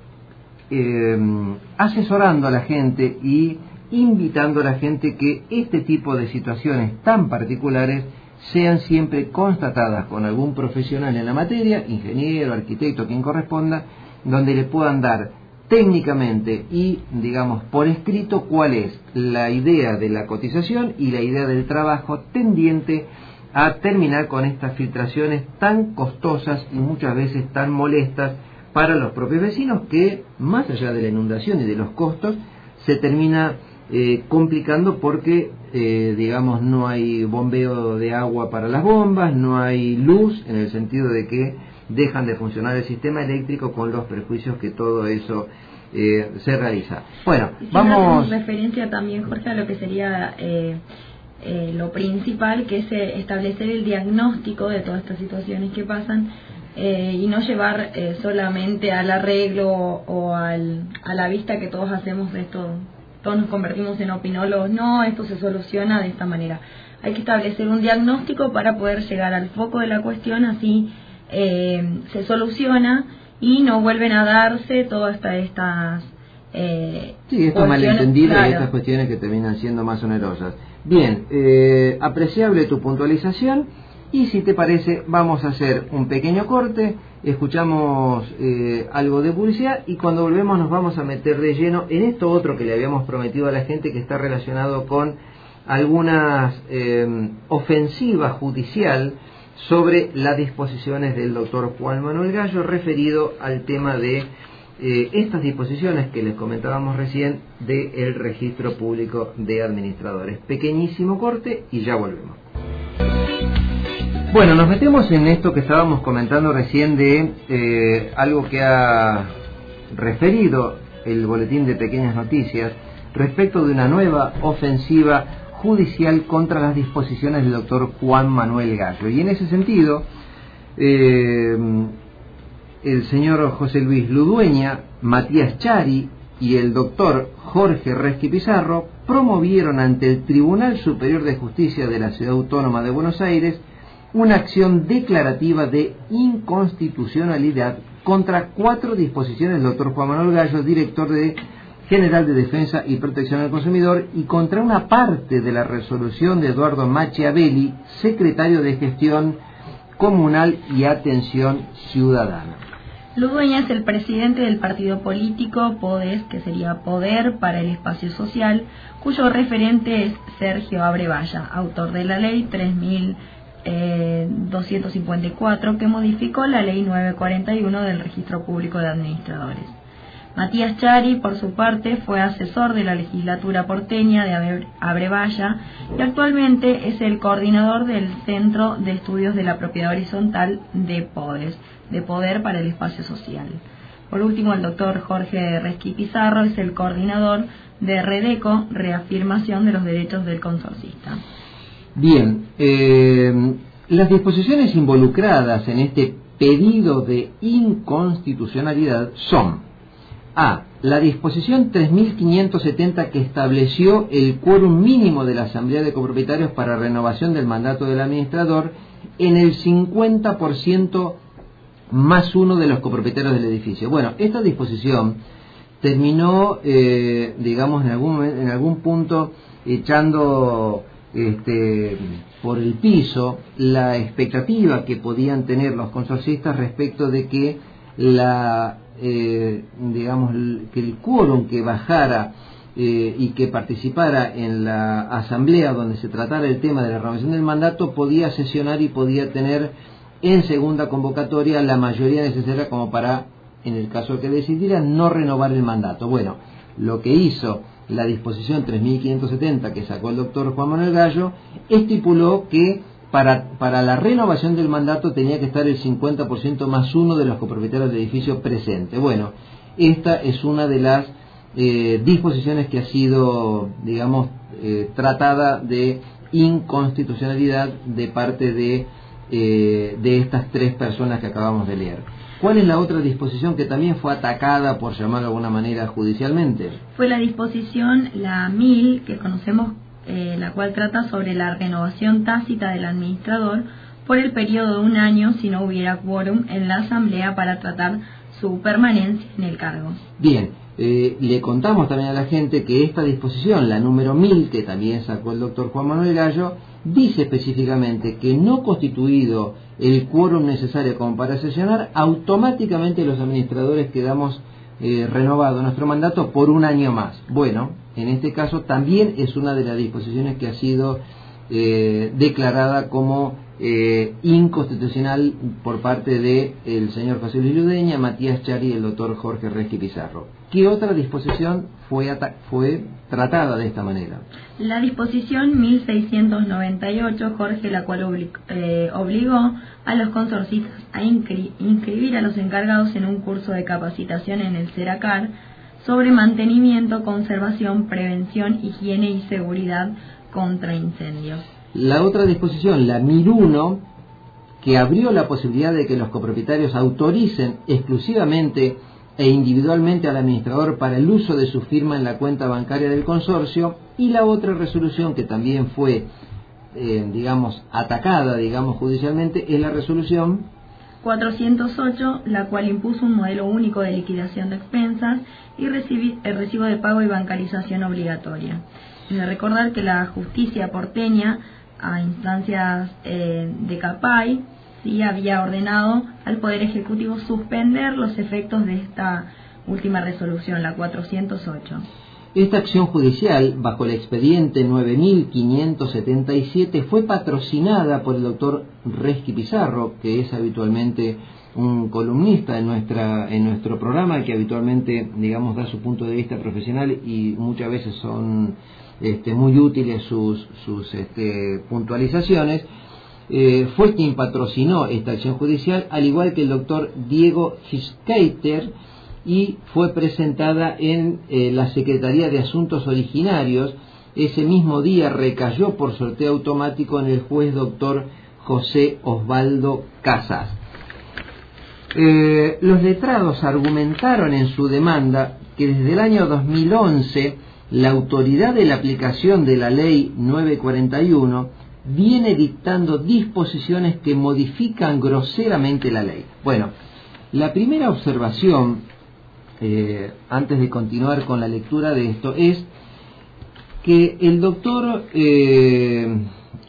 [SPEAKER 2] eh, asesorando a la gente y invitando a la gente que este tipo de situaciones tan particulares sean siempre constatadas con algún profesional en la materia, ingeniero, arquitecto, quien corresponda, donde le puedan dar técnicamente y, digamos, por escrito cuál es la idea de la cotización y la idea del trabajo tendiente a terminar con estas filtraciones tan costosas y muchas veces tan molestas para los propios vecinos, que más allá de la inundación y de los costos se termina eh, complicando porque eh, digamos no hay bombeo de agua para las bombas, no hay luz en el sentido de que dejan de funcionar el sistema eléctrico con los perjuicios que todo eso eh, se realiza. Bueno,
[SPEAKER 3] y si
[SPEAKER 2] vamos...
[SPEAKER 3] referencia también, Jorge, a lo que sería eh, eh, lo principal, que es eh, establecer el diagnóstico de todas estas situaciones que pasan eh, y no llevar eh, solamente al arreglo o al, a la vista que todos hacemos de esto. Todos nos convertimos en opinólogos. No, esto se soluciona de esta manera. Hay que establecer un diagnóstico para poder llegar al foco de la cuestión, así Eh, se soluciona y no vuelven a darse todas esta, estas eh,
[SPEAKER 2] sí, estos malentendidos, claro, y estas cuestiones que terminan siendo más onerosas. Bien, eh, apreciable tu puntualización, y si te parece vamos a hacer un pequeño corte, escuchamos eh, algo de publicidad y cuando volvemos nos vamos a meter de lleno en esto otro que le habíamos prometido a la gente, que está relacionado con algunas eh, ofensivas judicial sobre las disposiciones del doctor Juan Manuel Gallo referido al tema de eh, estas disposiciones que les comentábamos recién del registro público de administradores. Pequeñísimo corte y ya volvemos. Bueno, nos metemos en esto que estábamos comentando recién de eh, algo que ha referido el boletín de Pequeñas Noticias respecto de una nueva ofensiva judicial contra las disposiciones del doctor Juan Manuel Gallo. Y en ese sentido, eh, el señor José Luis Ludueña, Matías Chari y el doctor Jorge Resqui Pizarro promovieron ante el Tribunal Superior de Justicia de la Ciudad Autónoma de Buenos Aires una acción declarativa de inconstitucionalidad contra cuatro disposiciones del doctor Juan Manuel Gallo, director de General de Defensa y Protección al Consumidor, y contra una parte de la resolución de Eduardo Machiavelli, secretario de Gestión Comunal y Atención Ciudadana.
[SPEAKER 3] Ludueña es el presidente del partido político PODES, que sería Poder para el Espacio Social, cuyo referente es Sergio Abrevaya, autor de la ley tres mil doscientos cincuenta y cuatro, que modificó la ley novecientos cuarenta y uno del Registro Público de Administradores. Matías Chari, por su parte, fue asesor de la legislatura porteña de Abrevaya y actualmente es el coordinador del Centro de Estudios de la Propiedad Horizontal de PODES, de Poder para el Espacio Social. Por último, el doctor Jorge Resqui Pizarro es el coordinador de REDECO, Reafirmación de los Derechos del Consorcista.
[SPEAKER 2] Bien, eh, las disposiciones involucradas en este pedido de inconstitucionalidad son: A. La disposición tres mil quinientos setenta, que estableció el quórum mínimo de la Asamblea de Copropietarios para renovación del mandato del administrador en el cincuenta por ciento más uno de los copropietarios del edificio. Bueno, esta disposición terminó, eh, digamos, en algún, en algún punto echando este, por el piso la expectativa que podían tener los consorcistas respecto de que la, eh, digamos, que el quórum que bajara eh, y que participara en la asamblea donde se tratara el tema de la renovación del mandato podía sesionar y podía tener en segunda convocatoria la mayoría necesaria como para, en el caso que decidiera, no renovar el mandato. Bueno, lo que hizo la disposición tres mil quinientos setenta que sacó el doctor Juan Manuel Gallo estipuló que para, para la renovación del mandato tenía que estar el cincuenta por ciento más uno de los copropietarios del edificio presente. Bueno, esta es una de las eh, disposiciones que ha sido, digamos, eh, tratada de inconstitucionalidad de parte de, eh, de estas tres personas que acabamos de leer. ¿Cuál es la otra disposición que también fue atacada, por llamarlo de alguna manera, judicialmente?
[SPEAKER 3] Fue la disposición, la mil, que conocemos, eh, la cual trata sobre la renovación tácita del administrador por el periodo de un año si no hubiera quórum en la asamblea para tratar su permanencia en el cargo.
[SPEAKER 2] Bien, eh, le contamos también a la gente que esta disposición, la número mil, que también sacó el doctor Juan Manuel Gallo, dice específicamente que no constituido el quórum necesario como para sesionar, automáticamente los administradores quedamos eh, renovados nuestro mandato por un año más. Bueno, en este caso también es una de las disposiciones que ha sido eh, declarada como eh, inconstitucional por parte de el señor José Luis Ludeña, Matías Chari y el doctor Jorge Resqui Pizarro. ¿Qué otra disposición fue, fue tratada de esta manera?
[SPEAKER 3] La disposición mil seiscientos noventa y ocho, Jorge, la cual obli eh, obligó a los consorcistas a inscri inscribir a los encargados en un curso de capacitación en el CERACAR sobre mantenimiento, conservación, prevención, higiene y seguridad contra incendios.
[SPEAKER 2] La otra disposición, la mil uno, que abrió la posibilidad de que los copropietarios autoricen exclusivamente e individualmente al administrador para el uso de su firma en la cuenta bancaria del consorcio, y la otra resolución que también fue, eh, digamos, atacada, digamos, judicialmente, es la resolución
[SPEAKER 3] cuatrocientos ocho, la cual impuso un modelo único de liquidación de expensas y recibi el recibo de pago y bancarización obligatoria. De recordar que la justicia porteña, a instancias eh, de CAPAI, sí había ordenado al Poder Ejecutivo suspender los efectos de esta última resolución, la cuatrocientos ocho.
[SPEAKER 2] Esta acción judicial, bajo el expediente nueve mil quinientos setenta y siete, fue patrocinada por el doctor Resqui Pizarro, que es habitualmente un columnista en nuestra en nuestro programa, que habitualmente, digamos, da su punto de vista profesional y muchas veces son este, muy útiles sus, sus este, puntualizaciones. Eh, fue quien patrocinó esta acción judicial, al igual que el doctor Diego Giskeiter, y fue presentada en eh, la Secretaría de Asuntos Originarios. Ese mismo día recayó por sorteo automático en el juez doctor José Osvaldo Casas. Eh, los letrados argumentaron en su demanda que desde el año dos mil once la autoridad de la aplicación de la ley novecientos cuarenta y uno viene dictando disposiciones que modifican groseramente la ley. Bueno, la primera observación, eh, antes de continuar con la lectura de esto, es que el doctor eh,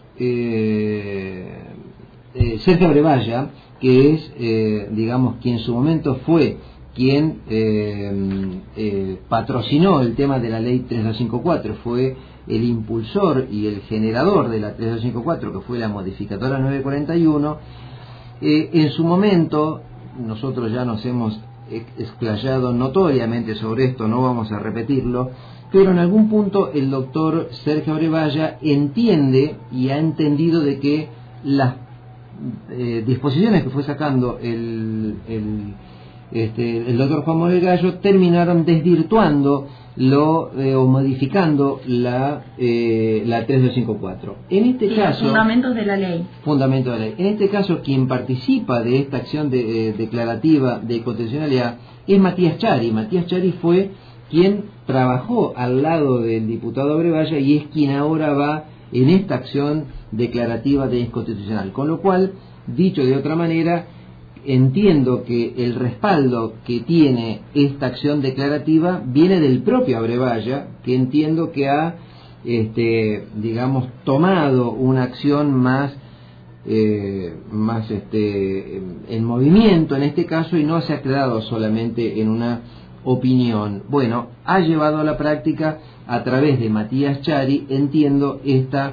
[SPEAKER 2] eh, eh, Sergio Abrevaya, que es, eh, digamos, quien en su momento fue quien eh, eh, patrocinó el tema de la ley tres mil doscientos cincuenta y cuatro, fue el impulsor y el generador de la tres mil doscientos cincuenta y cuatro, que fue la modificadora novecientos cuarenta y uno, eh, en su momento, nosotros ya nos hemos explayado notoriamente sobre esto, no vamos a repetirlo, pero en algún punto el doctor Sergio Abrevaya entiende y ha entendido de que las eh, disposiciones que fue sacando el, el, este, el doctor Juan Manuel Gallo terminaron desvirtuando lo eh, o modificando la eh, la tres mil doscientos cincuenta y cuatro. En este
[SPEAKER 3] sí,
[SPEAKER 2] caso,
[SPEAKER 3] fundamentos de la ley.
[SPEAKER 2] Fundamentos de la ley. En este caso, quien participa de esta acción de, eh, declarativa de constitucionalidad es Matías Chari. Matías Chari fue quien trabajó al lado del diputado Abrevaya y es quien ahora va en esta acción declarativa de inconstitucional. Con lo cual, dicho de otra manera, entiendo que el respaldo que tiene esta acción declarativa viene del propio Abrevaya, que entiendo que ha, este, digamos, tomado una acción más eh, más este, en movimiento en este caso, y no se ha quedado solamente en una opinión. Bueno, ha llevado a la práctica a través de Matías Chari, entiendo, esta,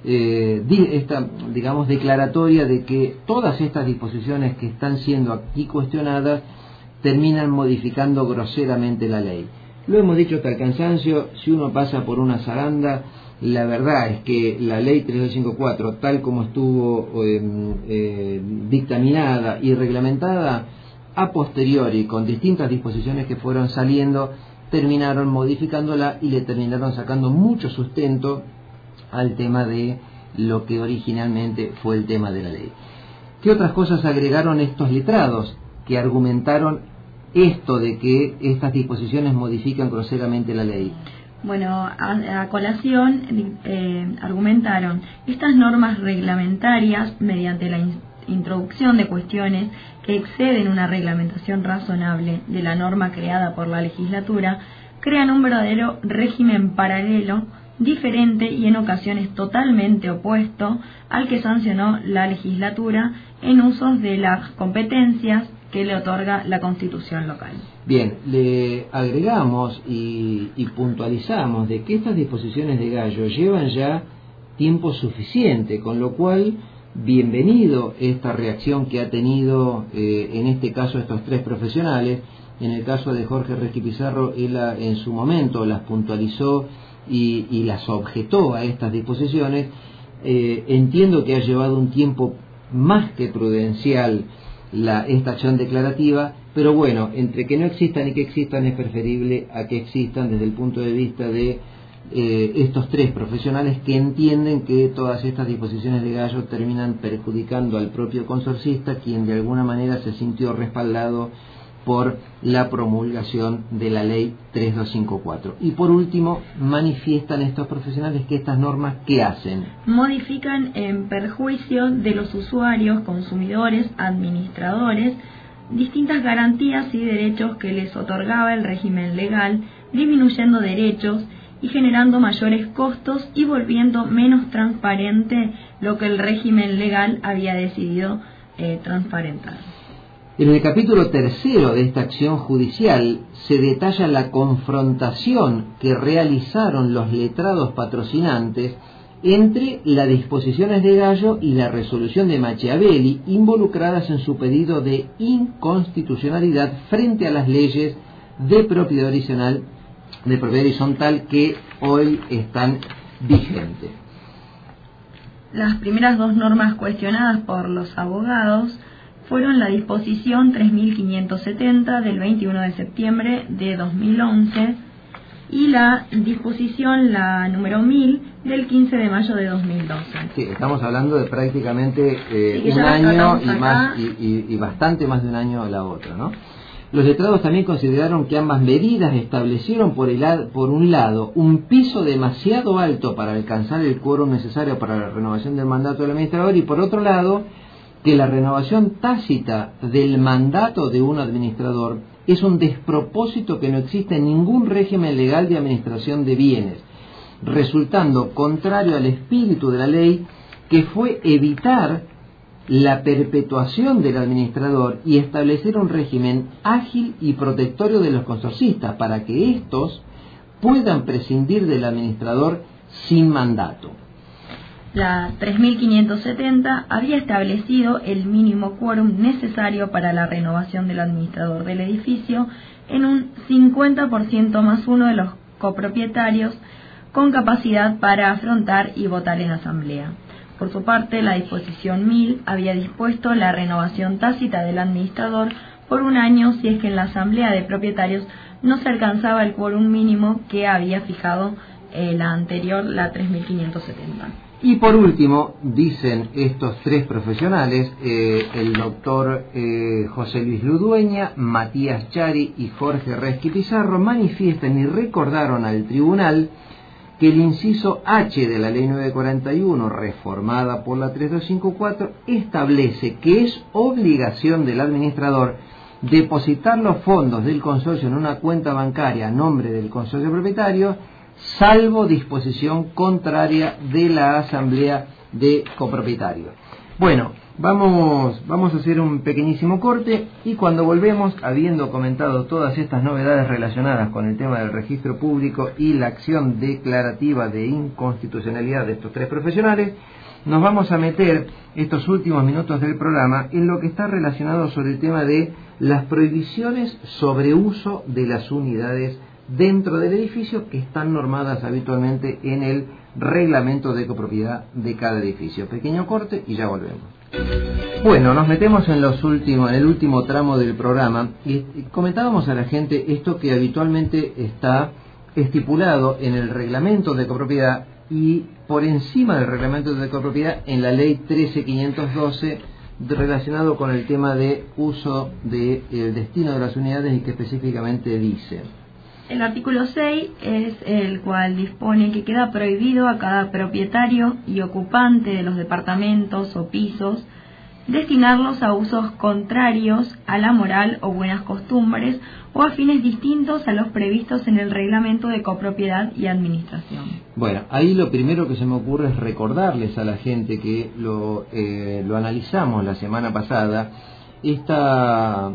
[SPEAKER 2] eh, di, esta digamos declaratoria de que todas estas disposiciones que están siendo aquí cuestionadas terminan modificando groseramente la ley. Lo hemos dicho hasta el cansancio, si uno pasa por una zaranda, la verdad es que la ley tres mil doscientos cincuenta y cuatro, tal como estuvo eh, eh, dictaminada y reglamentada, a posteriori, con distintas disposiciones que fueron saliendo, terminaron modificándola y le terminaron sacando mucho sustento al tema de lo que originalmente fue el tema de la ley. ¿Qué otras cosas agregaron estos letrados que argumentaron esto de que estas disposiciones modifican groseramente la ley?
[SPEAKER 3] Bueno, a, a colación eh, argumentaron estas normas reglamentarias mediante la in, introducción de cuestiones que exceden una reglamentación razonable de la norma creada por la legislatura, crean un verdadero régimen paralelo, diferente y en ocasiones totalmente opuesto al que sancionó la legislatura en usos de las competencias que le otorga la Constitución local.
[SPEAKER 2] Bien, le agregamos y, y puntualizamos de que estas disposiciones de Gallo llevan ya tiempo suficiente, con lo cual, bienvenido esta reacción que ha tenido, eh, en este caso, estos tres profesionales. En el caso de Jorge Resqui Pizarro, él a, en su momento las puntualizó y, y las objetó a estas disposiciones. Eh, entiendo que ha llevado un tiempo más que prudencial La, esta acción declarativa, pero bueno, entre que no existan y que existan es preferible a que existan desde el punto de vista de eh, estos tres profesionales que entienden que todas estas disposiciones de Gallo terminan perjudicando al propio consorcista, quien de alguna manera se sintió respaldado por la promulgación de la ley tres mil doscientos cincuenta y cuatro. Y por último, manifiestan estos profesionales que estas normas, ¿qué hacen?
[SPEAKER 3] Modifican en perjuicio de los usuarios, consumidores, administradores, distintas garantías y derechos que les otorgaba el régimen legal, disminuyendo derechos y generando mayores costos y volviendo menos transparente lo que el régimen legal había decidido eh, transparentar.
[SPEAKER 2] En el capítulo tercero de esta acción judicial se detalla la confrontación que realizaron los letrados patrocinantes entre las disposiciones de Gallo y la resolución de Machiavelli, involucradas en su pedido de inconstitucionalidad frente a las leyes de propiedad horizontal, de propiedad horizontal que hoy están vigentes.
[SPEAKER 3] Las primeras dos normas cuestionadas por los abogados fueron la disposición tres mil quinientos setenta del veintiuno de septiembre de dos mil once y la disposición, la número mil, del quince de mayo de dos mil doce.
[SPEAKER 2] Sí, estamos hablando de prácticamente eh,
[SPEAKER 3] sí,
[SPEAKER 2] un año y, más, y, y, y bastante más de un año la otra, ¿no? Los letrados también consideraron que ambas medidas establecieron por, el, por un lado un piso demasiado alto para alcanzar el quórum necesario para la renovación del mandato del administrador y por otro lado que la renovación tácita del mandato de un administrador es un despropósito que no existe en ningún régimen legal de administración de bienes, resultando contrario al espíritu de la ley, que fue evitar la perpetuación del administrador y establecer un régimen ágil y protectorio de los consorcistas para que éstos puedan prescindir del administrador sin mandato.
[SPEAKER 3] La tres mil quinientos setenta había establecido el mínimo quórum necesario para la renovación del administrador del edificio en un cincuenta por ciento más uno de los copropietarios con capacidad para afrontar y votar en asamblea. Por su parte, la disposición mil había dispuesto la renovación tácita del administrador por un año si es que en la asamblea de propietarios no se alcanzaba el quórum mínimo que había fijado eh, la anterior, la tres mil quinientos setenta.
[SPEAKER 2] Y por último, dicen estos tres profesionales, eh, el doctor eh, José Luis Ludueña, Matías Chari y Jorge Resqui Pizarro manifiestan y recordaron al tribunal que el inciso H de la ley novecientos cuarenta y uno, reformada por la tres mil doscientos cincuenta y cuatro, establece que es obligación del administrador depositar los fondos del consorcio en una cuenta bancaria a nombre del consorcio propietario, salvo disposición contraria de la asamblea de copropietarios. Bueno, vamos, vamos a hacer un pequeñísimo corte y cuando volvemos, habiendo comentado todas estas novedades relacionadas con el tema del registro público y la acción declarativa de inconstitucionalidad de estos tres profesionales, nos vamos a meter estos últimos minutos del programa en lo que está relacionado sobre el tema de las prohibiciones sobre uso de las unidades dentro del edificio que están normadas habitualmente en el reglamento de copropiedad de cada edificio. Pequeño corte y ya volvemos. Bueno, nos metemos en los últimos, en el último tramo del programa y comentábamos a la gente esto que habitualmente está estipulado en el reglamento de copropiedad y por encima del reglamento de copropiedad en la ley trece mil quinientos doce relacionado con el tema de uso del de, destino de las unidades y que específicamente dice.
[SPEAKER 3] El artículo seis es el cual dispone que queda prohibido a cada propietario y ocupante de los departamentos o pisos destinarlos a usos contrarios a la moral o buenas costumbres o a fines distintos a los previstos en el reglamento de copropiedad y administración.
[SPEAKER 2] Bueno, ahí lo primero que se me ocurre es recordarles a la gente que lo, eh, lo analizamos la semana pasada, esta...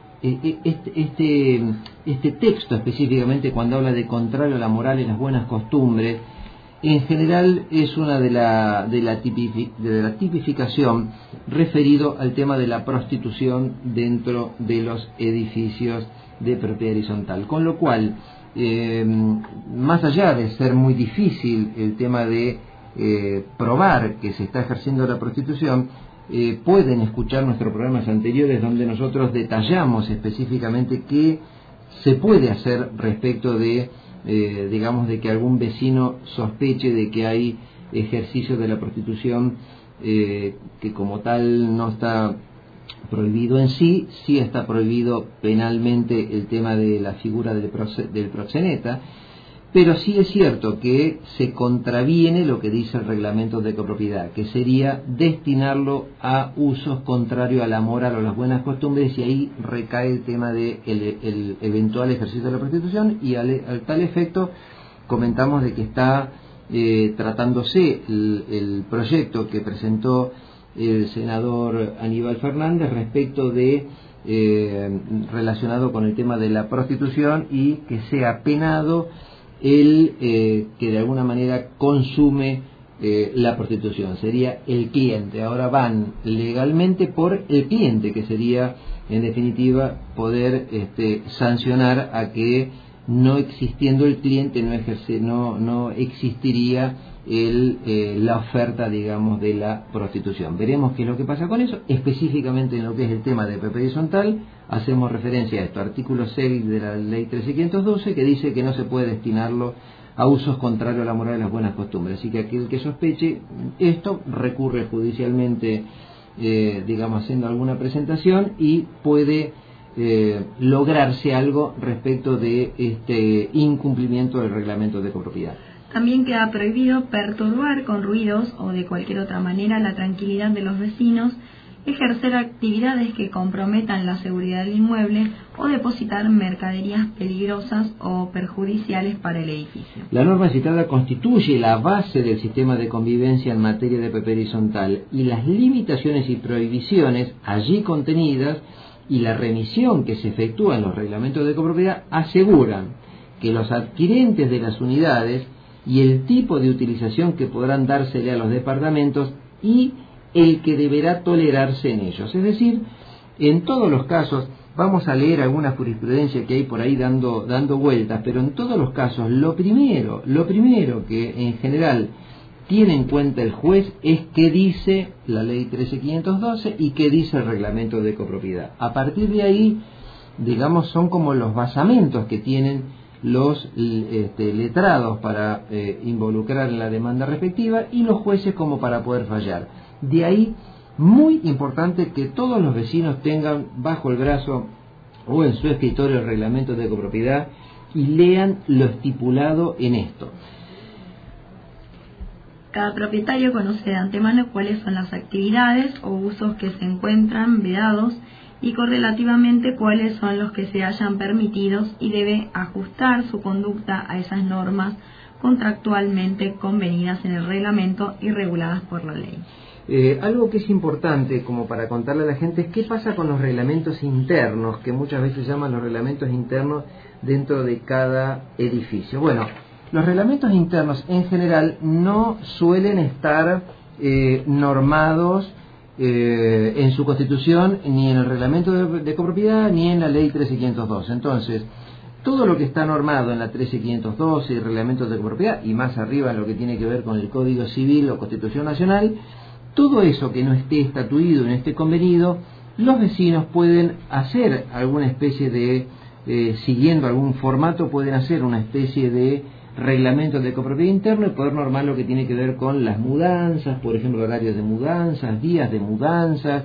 [SPEAKER 2] Este, este, este texto específicamente cuando habla de contrario a la moral y las buenas costumbres, en general es una de la, de la, tipifi, de la tipificación referido al tema de la prostitución dentro de los edificios de propiedad horizontal, con lo cual eh, más allá de ser muy difícil el tema de eh, probar que se está ejerciendo la prostitución, Eh, pueden escuchar nuestros programas anteriores donde nosotros detallamos específicamente qué se puede hacer respecto de, eh, digamos, de que algún vecino sospeche de que hay ejercicio de la prostitución eh, que como tal no está prohibido en sí, sí está prohibido penalmente el tema de la figura del, proxe, del proxeneta. Pero sí es cierto que se contraviene lo que dice el reglamento de copropiedad, que sería destinarlo a usos contrarios a la moral o las buenas costumbres, y ahí recae el tema de el, el eventual ejercicio de la prostitución, y al, al tal efecto comentamos de que está eh, tratándose el, el proyecto que presentó el senador Aníbal Fernández respecto de eh, relacionado con el tema de la prostitución y que sea penado el eh, que de alguna manera consume eh, la prostitución, sería el cliente. Ahora van legalmente por el cliente, que sería en definitiva poder este, sancionar a que no existiendo el cliente no ejerce, no, no existiría el, eh, la oferta, digamos, de la prostitución. Veremos qué es lo que pasa con eso, específicamente en lo que es el tema de propiedad horizontal. Hacemos referencia a esto, artículo seis de la ley trece mil quinientos doce, que dice que no se puede destinarlo a usos contrarios a la moral y las buenas costumbres. Así que aquel que sospeche esto recurre judicialmente, eh, digamos, haciendo alguna presentación y puede eh, lograrse algo respecto de este incumplimiento del reglamento de copropiedad.
[SPEAKER 3] También queda prohibido perturbar con ruidos o de cualquier otra manera la tranquilidad de los vecinos, ejercer actividades que comprometan la seguridad del inmueble o depositar mercaderías peligrosas o perjudiciales para el edificio.
[SPEAKER 2] La norma citada constituye la base del sistema de convivencia en materia de propiedad horizontal, y las limitaciones y prohibiciones allí contenidas y la remisión que se efectúa en los reglamentos de copropiedad aseguran que los adquirentes de las unidades y el tipo de utilización que podrán dársele a los departamentos y el que deberá tolerarse en ellos. Es decir, en todos los casos, vamos a leer alguna jurisprudencia que hay por ahí dando, dando vueltas, pero en todos los casos, lo primero, lo primero que en general tiene en cuenta el juez es qué dice la ley trece mil quinientos doce y qué dice el reglamento de copropiedad. A partir de ahí, digamos, son como los basamentos que tienen los este, letrados para eh, involucrar en la demanda respectiva y los jueces como para poder fallar. De ahí, muy importante que todos los vecinos tengan bajo el brazo o en su escritorio el reglamento de copropiedad y lean lo estipulado en esto.
[SPEAKER 3] Cada propietario conoce de antemano cuáles son las actividades o usos que se encuentran vedados y correlativamente cuáles son los que se hayan permitidos, y debe ajustar su conducta a esas normas contractualmente convenidas en el reglamento y reguladas por la ley.
[SPEAKER 2] Eh, algo que es importante como para contarle a la gente es qué pasa con los reglamentos internos, que muchas veces llaman los reglamentos internos dentro de cada edificio. Bueno, los reglamentos internos en general no suelen estar eh, normados eh, en su constitución, ni en el reglamento de, de copropiedad, ni en la ley trece mil quinientos dos. Entonces, todo lo que está normado en la trece mil quinientos doce y reglamentos de copropiedad, y más arriba en lo que tiene que ver con el Código Civil o Constitución Nacional, todo eso que no esté estatuido, no esté convenido, los vecinos pueden hacer alguna especie de, eh, siguiendo algún formato, pueden hacer una especie de reglamento de copropiedad interno y poder normar lo que tiene que ver con las mudanzas, por ejemplo, horarios de mudanzas, días de mudanzas,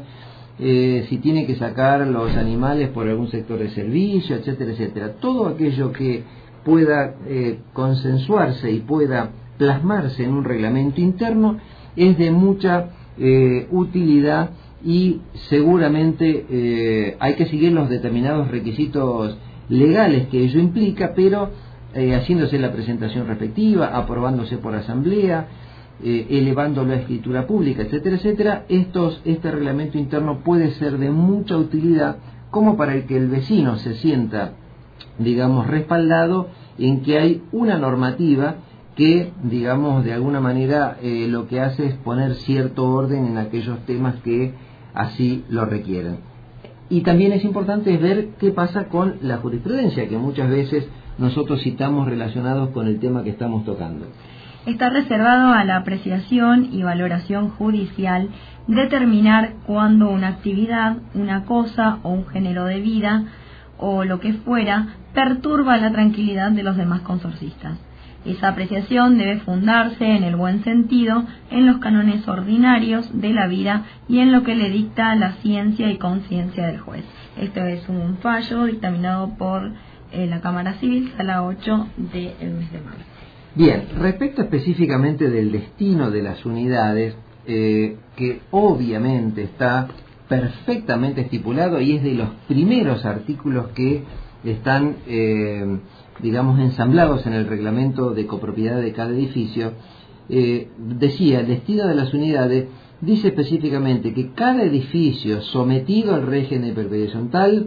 [SPEAKER 2] eh, si tiene que sacar los animales por algún sector de servicio, etcétera, etcétera. Todo aquello que pueda eh, consensuarse y pueda plasmarse en un reglamento interno es de mucha eh, utilidad y seguramente eh, hay que seguir los determinados requisitos legales que ello implica, pero eh, haciéndose la presentación respectiva, aprobándose por asamblea, eh, elevándolo a escritura pública, etcétera, etcétera. Estos, este reglamento interno puede ser de mucha utilidad como para el que el vecino se sienta, digamos, respaldado en que hay una normativa que, digamos, de alguna manera eh, lo que hace es poner cierto orden en aquellos temas que así lo requieren. Y también es importante ver qué pasa con la jurisprudencia, que muchas veces nosotros citamos relacionados con el tema que estamos tocando.
[SPEAKER 3] Está reservado a la apreciación y valoración judicial determinar cuándo una actividad, una cosa o un género de vida o lo que fuera perturba la tranquilidad de los demás consorcistas. Esa apreciación debe fundarse en el buen sentido, en los cánones ordinarios de la vida y en lo que le dicta la ciencia y conciencia del juez. Esto es un fallo dictaminado por eh, la Cámara Civil, sala ocho del mes de marzo.
[SPEAKER 2] Bien, respecto específicamente del destino de las unidades, eh, que obviamente está perfectamente estipulado y es de los primeros artículos que están, eh, digamos, ensamblados en el reglamento de copropiedad de cada edificio, eh, decía, el destino de las unidades dice específicamente que cada edificio sometido al régimen de propiedad horizontal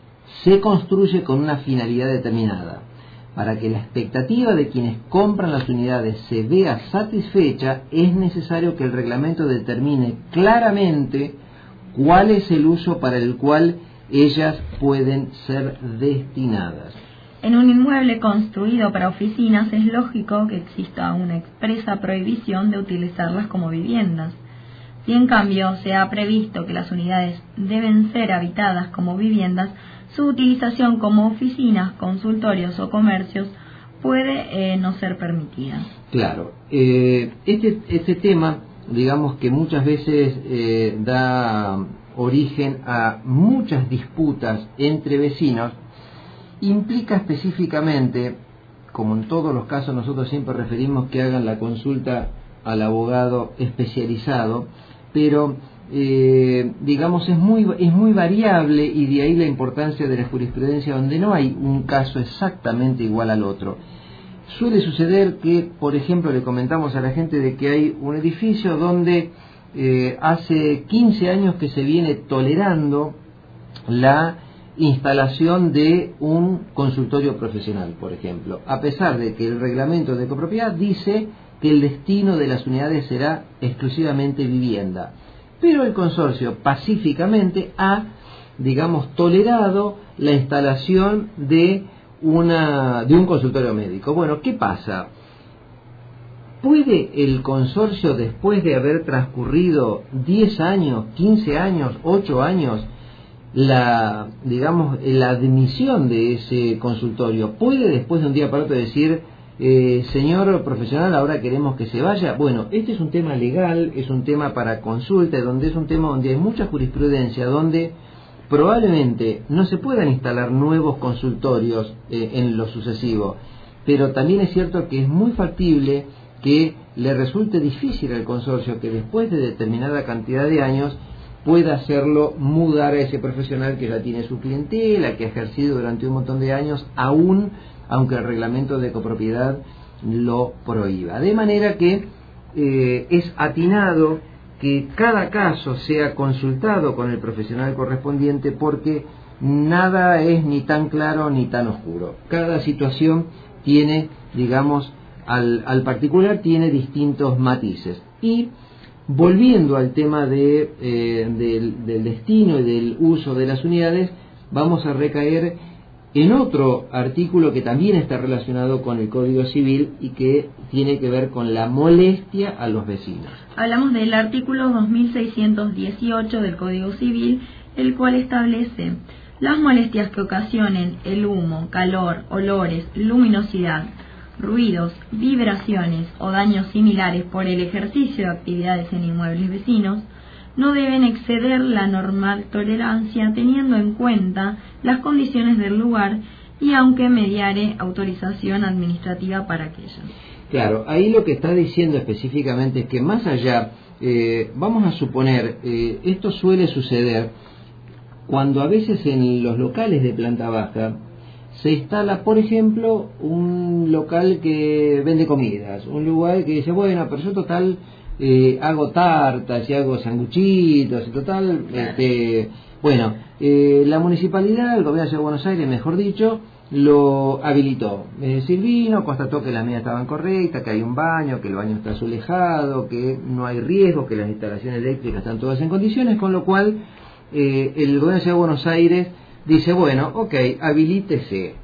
[SPEAKER 2] se construye con una finalidad determinada. Para que la expectativa de quienes compran las unidades se vea satisfecha, es necesario que el reglamento determine claramente cuál es el uso para el cual ellas pueden ser destinadas.
[SPEAKER 3] En un inmueble construido para oficinas es lógico que exista una expresa prohibición de utilizarlas como viviendas. Si en cambio se ha previsto que las unidades deben ser habitadas como viviendas, su utilización como oficinas, consultorios o comercios puede eh, no ser permitida.
[SPEAKER 2] Claro, eh, este, este tema, digamos que muchas veces eh, da origen a muchas disputas entre vecinos, implica específicamente, como en todos los casos nosotros siempre referimos que hagan la consulta al abogado especializado, pero eh, digamos es muy, es muy variable y de ahí la importancia de la jurisprudencia donde no hay un caso exactamente igual al otro. Suele suceder que, por ejemplo, le comentamos a la gente de que hay un edificio donde eh, hace quince años que se viene tolerando la instalación de un consultorio profesional, por ejemplo, a pesar de que el reglamento de copropiedad dice que el destino de las unidades será exclusivamente vivienda, pero el consorcio pacíficamente ha, digamos, tolerado la instalación de una de un consultorio médico. Bueno, ¿qué pasa? ¿Puede el consorcio, después de haber transcurrido diez años, quince años, ocho años, la, digamos, la admisión de ese consultorio, puede después de un día para otro decir, eh, señor profesional, ahora queremos que se vaya? Bueno, este es un tema legal, es un tema para consulta, donde es un tema donde hay mucha jurisprudencia, donde probablemente no se puedan instalar nuevos consultorios eh, en lo sucesivo, pero también es cierto que es muy factible que le resulte difícil al consorcio que después de determinada cantidad de años pueda hacerlo mudar a ese profesional que ya tiene su clientela, que ha ejercido durante un montón de años, aún aunque el reglamento de copropiedad lo prohíba. De manera que eh, es atinado que cada caso sea consultado con el profesional correspondiente, porque nada es ni tan claro ni tan oscuro. Cada situación tiene, digamos, al, al particular tiene distintos matices. Y volviendo al tema de, eh, del, del destino y del uso de las unidades, vamos a recaer en otro artículo que también está relacionado con el Código Civil y que tiene que ver con la molestia a los vecinos.
[SPEAKER 3] Hablamos del artículo dos mil seiscientos dieciocho del Código Civil, el cual establece: las molestias que ocasionen el humo, calor, olores, luminosidad, ruidos, vibraciones o daños similares por el ejercicio de actividades en inmuebles vecinos no deben exceder la normal tolerancia, teniendo en cuenta las condiciones del lugar y aunque mediare autorización administrativa para aquellas.
[SPEAKER 2] Claro, ahí lo que está diciendo específicamente es que más allá, eh, vamos a suponer, eh, esto suele suceder cuando a veces en los locales de planta baja se instala, por ejemplo, un local que vende comidas, un lugar que dice, bueno, pero yo total eh, hago tartas y hago sanguchitos, y total, claro. este, bueno, eh, la municipalidad, el gobierno de Buenos Aires, mejor dicho, lo habilitó. Es decir, vino, constató que las medidas estaban correctas, que hay un baño, que el baño está azulejado, que no hay riesgo, que las instalaciones eléctricas están todas en condiciones, con lo cual eh, el gobierno de Buenos Aires dice, bueno, ok, habilítese.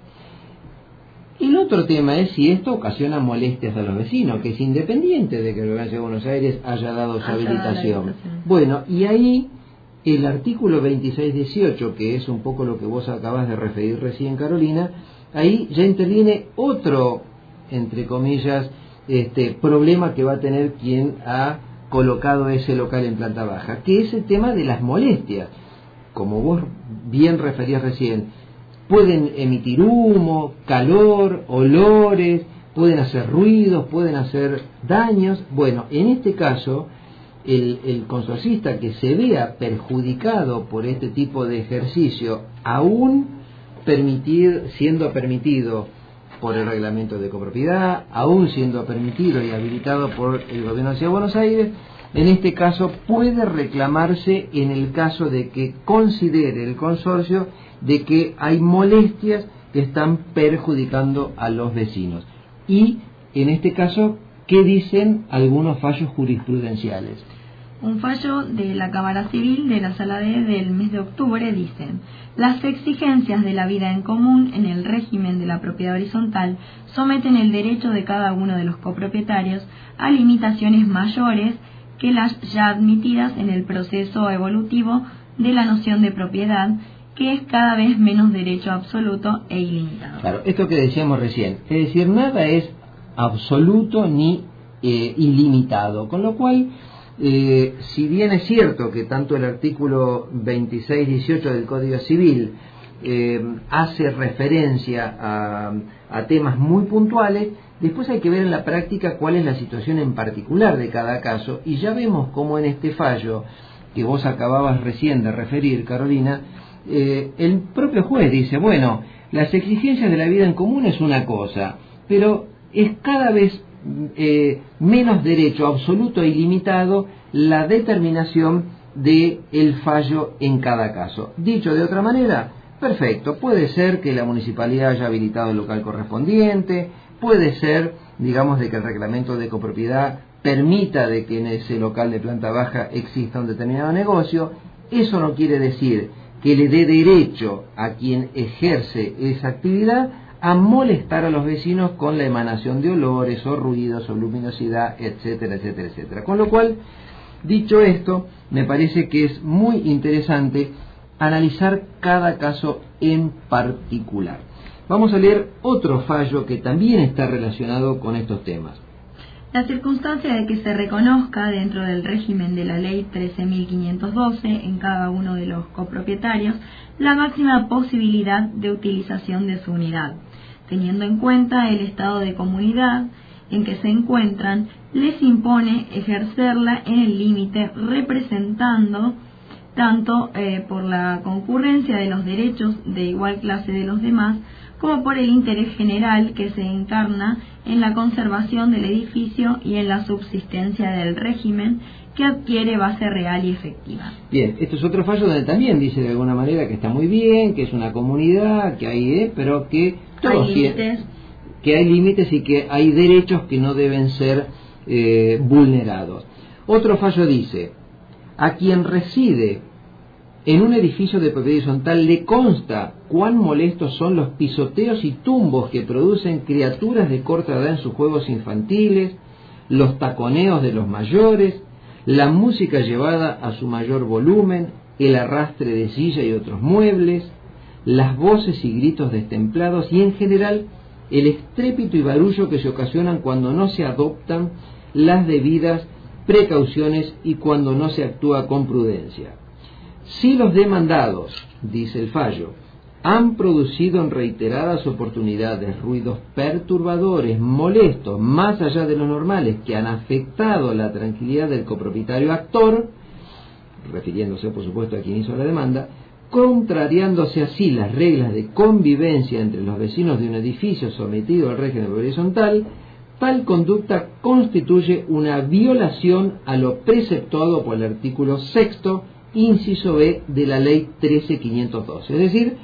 [SPEAKER 2] El otro tema es si esto ocasiona molestias a los vecinos, que es independiente de que el gobierno de Buenos Aires haya dado su habilitación. Bueno, y ahí el artículo veintiséis dieciocho, que es un poco lo que vos acabas de referir recién, Carolina, ahí ya interviene otro, entre comillas, este problema que va a tener quien ha colocado ese local en planta baja, que es el tema de las molestias. Como vos bien referías recién, pueden emitir humo, calor, olores, pueden hacer ruidos, pueden hacer daños. Bueno, en este caso, el, el consorcista que se vea perjudicado por este tipo de ejercicio, aún permitir, siendo permitido por el reglamento de copropiedad, aún siendo permitido y habilitado por el gobierno de la Ciudad de Buenos Aires, en este caso puede reclamarse en el caso de que considere el consorcio de que hay molestias que están perjudicando a los vecinos. Y en este caso, ¿qué dicen algunos fallos jurisprudenciales?
[SPEAKER 3] Un fallo de la Cámara Civil de la Sala D del mes de octubre dice: las exigencias de la vida en común en el régimen de la propiedad horizontal someten el derecho de cada uno de los copropietarios a limitaciones mayores que las ya admitidas en el proceso evolutivo de la noción de propiedad, que es cada vez menos derecho absoluto e ilimitado.
[SPEAKER 2] Claro, esto que decíamos recién, es decir, nada es absoluto ni eh, ilimitado, con lo cual, eh, si bien es cierto que tanto el artículo veintiséis dieciocho del Código Civil eh, hace referencia a, a temas muy puntuales, después hay que ver en la práctica cuál es la situación en particular de cada caso, y ya vemos cómo en este fallo que vos acababas recién de referir, Carolina, eh, el propio juez dice, bueno, las exigencias de la vida en común es una cosa, pero es cada vez eh, menos derecho absoluto e ilimitado la determinación del fallo en cada caso. Dicho de otra manera, perfecto, puede ser que la municipalidad haya habilitado el local correspondiente, puede ser, digamos, de que el reglamento de copropiedad permita de que en ese local de planta baja exista un determinado negocio. Eso no quiere decir que le dé derecho a quien ejerce esa actividad a molestar a los vecinos con la emanación de olores o ruidos o luminosidad, etcétera, etcétera, etcétera. Con lo cual, dicho esto, me parece que es muy interesante analizar cada caso en particular. Vamos a leer otro fallo que también está relacionado con estos temas.
[SPEAKER 3] La circunstancia de que se reconozca dentro del régimen de la Ley trece mil quinientos doce en cada uno de los copropietarios la máxima posibilidad de utilización de su unidad, teniendo en cuenta el estado de comunidad en que se encuentran, les impone ejercerla en el límite representando tanto eh, por la concurrencia de los derechos de igual clase de los demás, como por el interés general que se encarna en la conservación del edificio y en la subsistencia del régimen que adquiere base real y efectiva.
[SPEAKER 2] Bien, esto es otro fallo donde también dice de alguna manera que está muy bien, que es una comunidad, que hay, eh, pero que todos
[SPEAKER 3] hay límites.
[SPEAKER 2] que hay límites y que hay derechos que no deben ser eh, vulnerados. Otro fallo dice: a quien reside en un edificio de propiedad horizontal le consta cuán molestos son los pisoteos y tumbos que producen criaturas de corta edad en sus juegos infantiles, los taconeos de los mayores, la música llevada a su mayor volumen, el arrastre de silla y otros muebles, las voces y gritos destemplados y en general el estrépito y barullo que se ocasionan cuando no se adoptan las debidas precauciones y cuando no se actúa con prudencia. Si los demandados, dice el fallo, han producido en reiteradas oportunidades ruidos perturbadores, molestos, más allá de los normales, que han afectado la tranquilidad del copropietario actor, refiriéndose por supuesto a quien hizo la demanda, contrariándose así las reglas de convivencia entre los vecinos de un edificio sometido al régimen horizontal, tal conducta constituye una violación a lo preceptuado por el artículo sexto, inciso B de la ley trece mil quinientos doce. Es decir,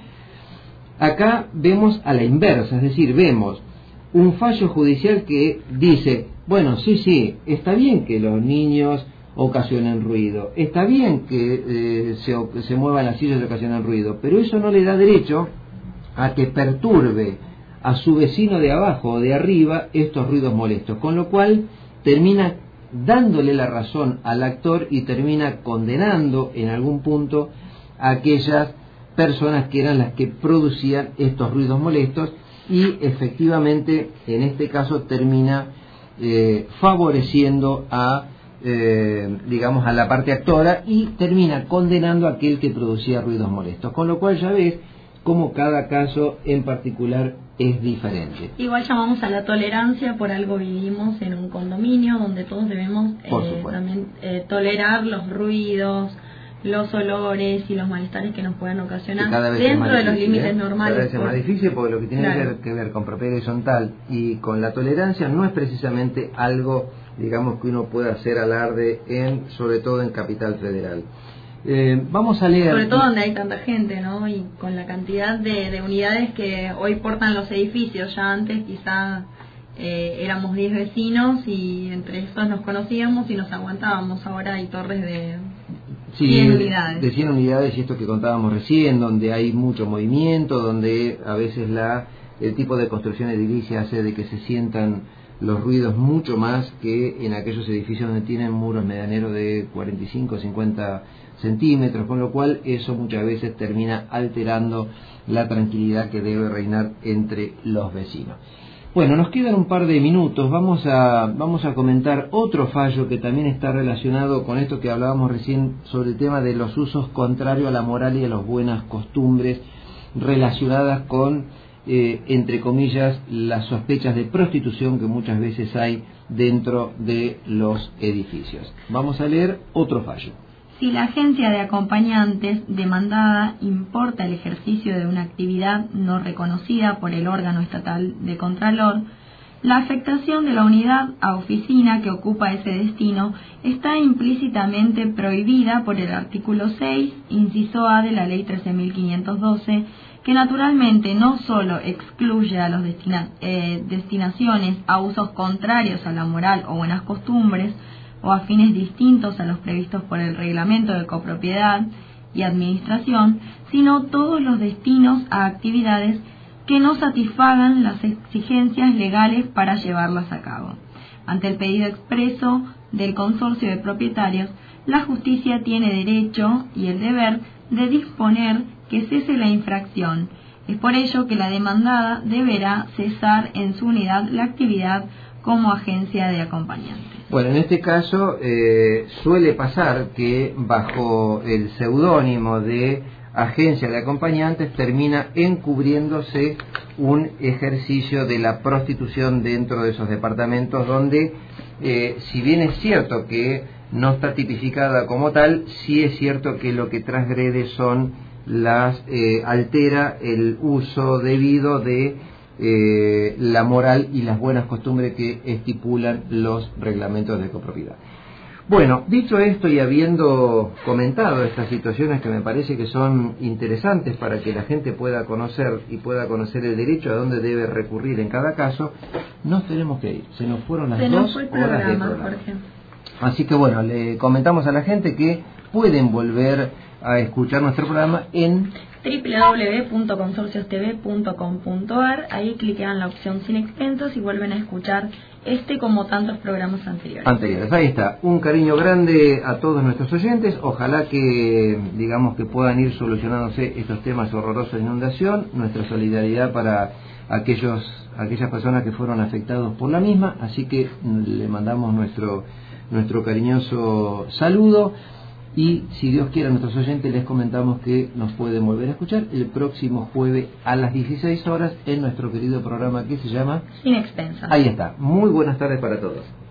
[SPEAKER 2] acá vemos a la inversa, es decir, vemos un fallo judicial que dice, bueno, sí, sí, está bien que los niños ocasionen ruido, está bien que eh, se, se muevan las sillas y ocasionen ruido, pero eso no le da derecho a que perturbe a su vecino de abajo o de arriba estos ruidos molestos, con lo cual termina dándole la razón al actor y termina condenando en algún punto a aquellas personas que eran las que producían estos ruidos molestos y efectivamente en este caso termina eh, favoreciendo a eh, digamos a la parte actora y termina condenando a aquel que producía ruidos molestos, con lo cual ya ves cómo cada caso en particular es diferente.
[SPEAKER 3] Igual llamamos a la tolerancia, por algo vivimos en un condominio donde todos debemos eh, también eh, tolerar los ruidos, los olores y los malestares que nos puedan ocasionar dentro de los límites
[SPEAKER 2] ¿eh?
[SPEAKER 3] normales.
[SPEAKER 2] Cada vez es más difícil porque lo que tiene claro. que, ver, que ver con propiedad horizontal y con la tolerancia no es precisamente algo, digamos, que uno pueda hacer alarde en, sobre todo en Capital Federal. Eh, vamos a leer...
[SPEAKER 3] Sobre todo donde hay tanta gente, ¿no? Y con la cantidad de, de unidades que hoy portan los edificios. Ya antes quizá eh, éramos diez vecinos y entre esos nos conocíamos y nos aguantábamos. Ahora hay torres de
[SPEAKER 2] sí,
[SPEAKER 3] cien unidades.
[SPEAKER 2] De cien unidades y esto que contábamos recién, donde hay mucho movimiento, donde a veces la el tipo de construcción edilicia hace de que se sientan los ruidos mucho más que en aquellos edificios donde tienen muros medianeros de cuarenta y cinco o cincuenta centímetros, con lo cual eso muchas veces termina alterando la tranquilidad que debe reinar entre los vecinos. Bueno, nos quedan un par de minutos, vamos a, vamos a comentar otro fallo que también está relacionado con esto que hablábamos recién sobre el tema de los usos contrarios a la moral y a las buenas costumbres relacionadas con, eh, entre comillas, las sospechas de prostitución que muchas veces hay dentro de los edificios. Vamos a leer otro fallo.
[SPEAKER 3] Si la agencia de acompañantes demandada importa el ejercicio de una actividad no reconocida por el órgano estatal de Contralor, la afectación de la unidad a oficina que ocupa ese destino está implícitamente prohibida por el artículo seis, inciso A de la ley trece mil quinientos doce, que naturalmente no solo excluye a las destina, eh, destinaciones a usos contrarios a la moral o buenas costumbres, o a fines distintos a los previstos por el Reglamento de Copropiedad y Administración, sino todos los destinos a actividades que no satisfagan las exigencias legales para llevarlas a cabo. Ante el pedido expreso del consorcio de propietarios, la justicia tiene derecho y el deber de disponer que cese la infracción. Es por ello que la demandada deberá cesar en su unidad la actividad como agencia de acompañantes.
[SPEAKER 2] Bueno, en este caso eh, suele pasar que bajo el seudónimo de agencia de acompañantes termina encubriéndose un ejercicio de la prostitución dentro de esos departamentos donde, eh, si bien es cierto que no está tipificada como tal, sí es cierto que lo que transgrede son las eh, altera el uso debido de eh, la moral y las buenas costumbres que estipulan los reglamentos de copropiedad. Bueno, dicho esto y habiendo comentado estas situaciones que me parece que son interesantes para que la gente pueda conocer y pueda conocer el derecho a dónde debe recurrir en cada caso, nos tenemos que ir. Se nos fueron las
[SPEAKER 3] Se
[SPEAKER 2] dos
[SPEAKER 3] nos fue el
[SPEAKER 2] horas de
[SPEAKER 3] programa,
[SPEAKER 2] programa.
[SPEAKER 3] Jorge.
[SPEAKER 2] Así que bueno, le comentamos a la gente que pueden volver a escuchar nuestro programa en
[SPEAKER 3] doble u doble u doble u punto consorcios t v punto com punto a r. Ahí cliquean la opción sin expensos y vuelven a escuchar este como tantos programas anteriores.
[SPEAKER 2] Anteriores, ahí está. Un cariño grande a todos nuestros oyentes. Ojalá que, digamos, que puedan ir solucionándose estos temas horrorosos de inundación. Nuestra solidaridad para aquellos, aquellas personas que fueron afectados por la misma. Así que le mandamos nuestro, nuestro cariñoso saludo. Y si Dios quiere a nuestros oyentes les comentamos que nos pueden volver a escuchar el próximo jueves a las dieciséis horas en nuestro querido programa que se llama
[SPEAKER 3] Sin expensas.
[SPEAKER 2] Ahí está. Muy buenas tardes para todos.